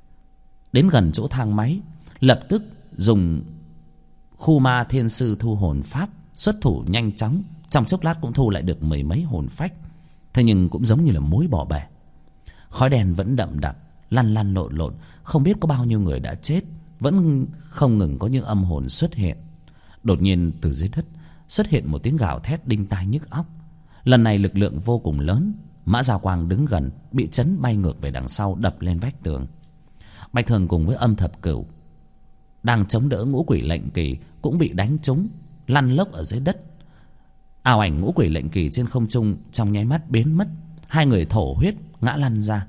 đến gần chỗ thang máy, lập tức dùng khu ma thiên sư thu hồn pháp xuất thủ nhanh chóng, trong chốc lát cũng thu lại được 10 mấy hồn phách. Thế nhưng cũng giống như là muối bỏ bể. Khói đen vẫn đậm đặc, lăn lăn lộn lộn, không biết có bao nhiêu người đã chết, vẫn không ngừng có những âm hồn xuất hiện. Đột nhiên từ dưới đất xuất hiện một tiếng gào thét đinh tai nhức óc. Lần này lực lượng vô cùng lớn. Mã Giao Quang đứng gần, bị chấn bay ngược về đằng sau, đập lên vách tường. Bạch Thường cùng với Âm Thập Cửu đang chống đỡ ngũ quỷ lệnh kỳ cũng bị đánh trúng, lăn lốc ở dưới đất. Ảo ảnh ngũ quỷ lệnh kỳ trên không trung trong nháy mắt biến mất. Hai người thổ huyết ngã lăn ra.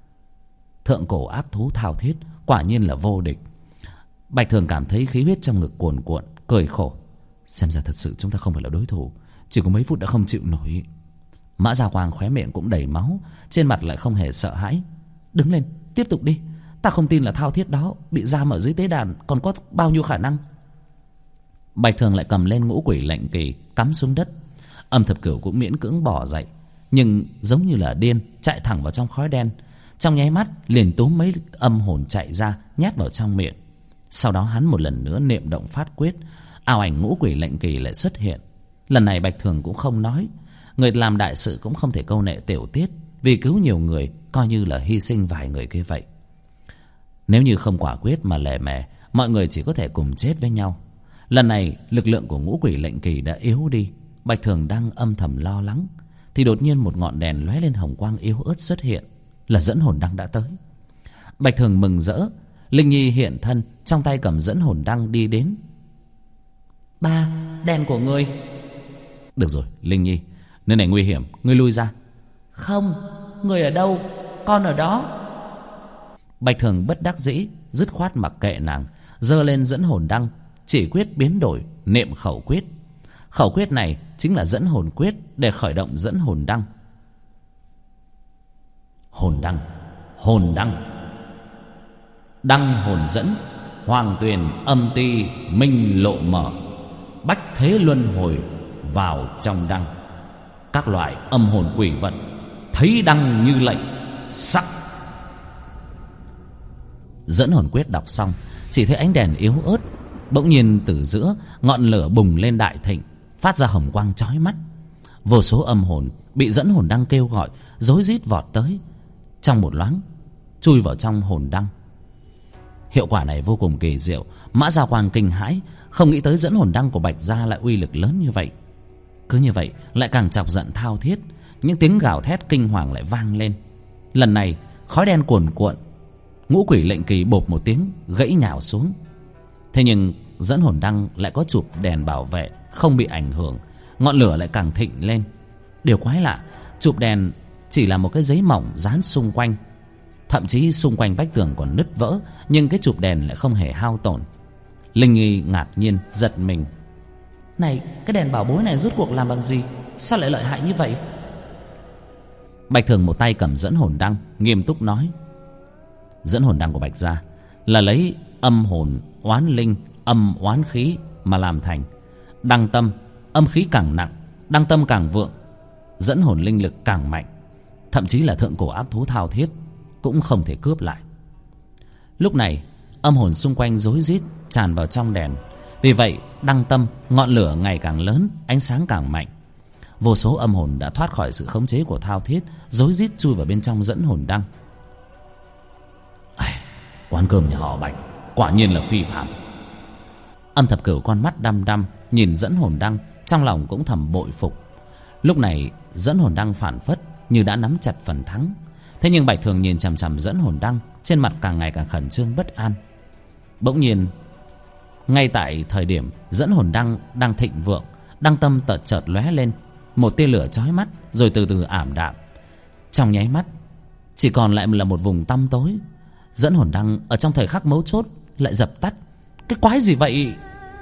Thượng cổ ác thú thao thiết quả nhiên là vô địch. Bạch Thường cảm thấy khí huyết trong ngực cuồn cuộn, cười khổ. Xem ra thật sự chúng ta không phải là đối thủ, chỉ có mấy phút đã không chịu nổi. Mã Giao Quang khóe miệng cũng đầy máu, trên mặt lại không hề sợ hãi. Đứng lên, tiếp tục đi. Ta không tin là thao thiết đó bị giam ở dưới tế đàn còn có bao nhiêu khả năng. Bạch Thường lại cầm lên ngũ quỷ lệnh kỳ cắm xuống đất. Âm Thập Cửu cũng miễn cưỡng bỏ dậy, nhưng giống như là điên chạy thẳng vào trong khói đen. Trong nháy mắt liền túm mấy âm hồn chạy ra, nhét vào trong miệng. Sau đó hắn một lần nữa niệm động phát quyết, ảo ảnh ngũ quỷ lệnh kỳ lại xuất hiện. Lần này Bạch Thường cũng không nói. Người làm đại sự cũng không thể câu nệ tiểu tiết, vì cứu nhiều người coi như là hy sinh vài người kia vậy. Nếu như không quả quyết mà lề mề, mọi người chỉ có thể cùng chết với nhau. Lần này lực lượng của ngũ quỷ lệnh kỳ đã yếu đi. Bạch Thường đang âm thầm lo lắng thì đột nhiên một ngọn đèn lóe lên hồng quang yếu ớt xuất hiện, là dẫn hồn đăng đã tới. Bạch Thường mừng rỡ. Linh Nhi hiện thân, trong tay cầm dẫn hồn đăng đi đến. Ba, đèn của ngươi. Được rồi Linh Nhi, nơi này nguy hiểm, ngươi lui ra. Không, ngươi ở đâu, con ở đó. Bạch Thường bất đắc dĩ, dứt khoát mặc kệ nàng, giơ lên dẫn hồn đăng, chỉ quyết biến đổi, niệm khẩu quyết. Khẩu quyết này chính là dẫn hồn quyết để khởi động dẫn hồn đăng. Hồn đăng, hồn đăng, đăng hồn dẫn, hoàng tuyền âm ti minh lộ mở, bách thế luân hồi vào trong đăng. Các loại âm hồn quỷ vật thấy đăng như lệnh sắc. Dẫn hồn quyết đọc xong, chỉ thấy ánh đèn yếu ớt, bỗng nhiên từ giữa ngọn lửa bùng lên đại thịnh, phát ra hồng quang chói mắt. Vô số âm hồn bị dẫn hồn đăng kêu gọi, rối rít vọt tới, trong một loáng chui vào trong hồn đăng. Hiệu quả này vô cùng kỳ diệu. Mã Giao Quang kinh hãi, không nghĩ tới dẫn hồn đăng của Bạch gia lại uy lực lớn như vậy. Cứ như vậy lại càng chọc giận thao thiết. những tiếng gào thét kinh hoàng lại vang lên. Lần này khói đen cuồn cuộn, ngũ quỷ lệnh kỳ bộp một tiếng gãy nhào xuống. Thế nhưng dẫn hồn đăng lại có chụp đèn bảo vệ, không bị ảnh hưởng, ngọn lửa lại càng thịnh lên. Điều quái lạ, chụp đèn chỉ là một cái giấy mỏng dán xung quanh, thậm chí xung quanh vách tường còn nứt vỡ, nhưng cái chụp đèn lại không hề hao tổn. Linh Nghi ngạc nhiên giật mình. Này, cái đèn bảo bối này rốt cuộc làm bằng gì? Sao lại lợi hại như vậy? Bạch Thường một tay cầm dẫn hồn đăng, nghiêm túc nói. Dẫn hồn đăng của Bạch gia là lấy âm hồn, oán linh, âm oán khí mà làm thành. Đăng tâm, âm khí càng nặng, đăng tâm càng vượng, dẫn hồn linh lực càng mạnh. Thậm chí là thượng cổ ác thú thao thiết cũng không thể cướp lại. Lúc này âm hồn xung quanh rối rít tràn vào trong đèn. Vì vậy đăng tâm, ngọn lửa ngày càng lớn, ánh sáng càng mạnh. Vô số âm hồn đã thoát khỏi sự khống chế của thao thiết, rối rít chui vào bên trong dẫn hồn đăng. Quán cơm nhà họ Bạch quả nhiên là phi phạm. Âm Thập Cửu con mắt đăm đăm nhìn dẫn hồn đăng, trong lòng cũng thầm bội phục. Lúc này dẫn hồn đăng phản phất như đã nắm chặt phần thắng. Thế nhưng Bạch Thường nhìn chằm chằm dẫn hồn đăng, trên mặt càng ngày càng khẩn trương bất an. Bỗng nhiên, ngay tại thời điểm dẫn hồn đăng đang thịnh vượng, đăng tâm chợt lóe lên một tia lửa chói mắt, rồi từ từ ảm đạm. Trong nháy mắt chỉ còn lại là một vùng tăm tối. Dẫn hồn đăng ở trong thời khắc mấu chốt lại dập tắt. Cái quái gì vậy?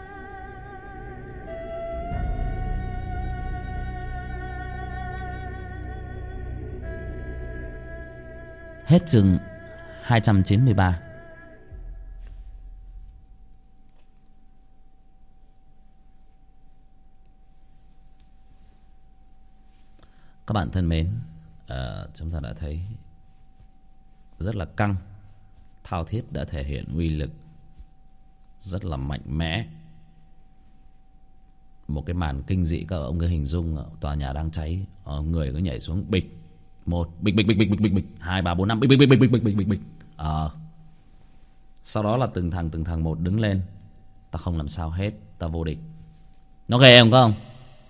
Hết chương 293. Các bạn thân mến, chúng ta đã thấy rất là căng. Thao thiết đã thể hiện uy lực rất là mạnh mẽ. Một cái màn kinh dị, các ông cứ hình dung tòa nhà đang cháy, người cứ nhảy xuống bịch. Một bịch bịch bịch bịch bịch bịch bịch, 2 3 4 5 bịch bịch bịch bịch bịch bịch bịch bịch. Sau đó là từng thằng một đứng lên. Ta không làm sao hết, ta vô địch. Nó ghê không không?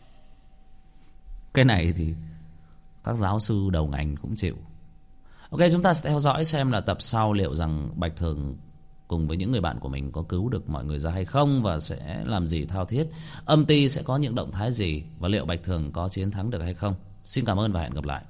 Cái này thì các giáo sư đầu ngành cũng chịu. Ok, chúng ta sẽ theo dõi xem là tập sau liệu rằng Bạch Thường cùng với những người bạn của mình có cứu được mọi người ra hay không, và sẽ làm gì thao thiết. Âm ty sẽ có những động thái gì, và liệu Bạch Thường có chiến thắng được hay không. Xin cảm ơn và hẹn gặp lại.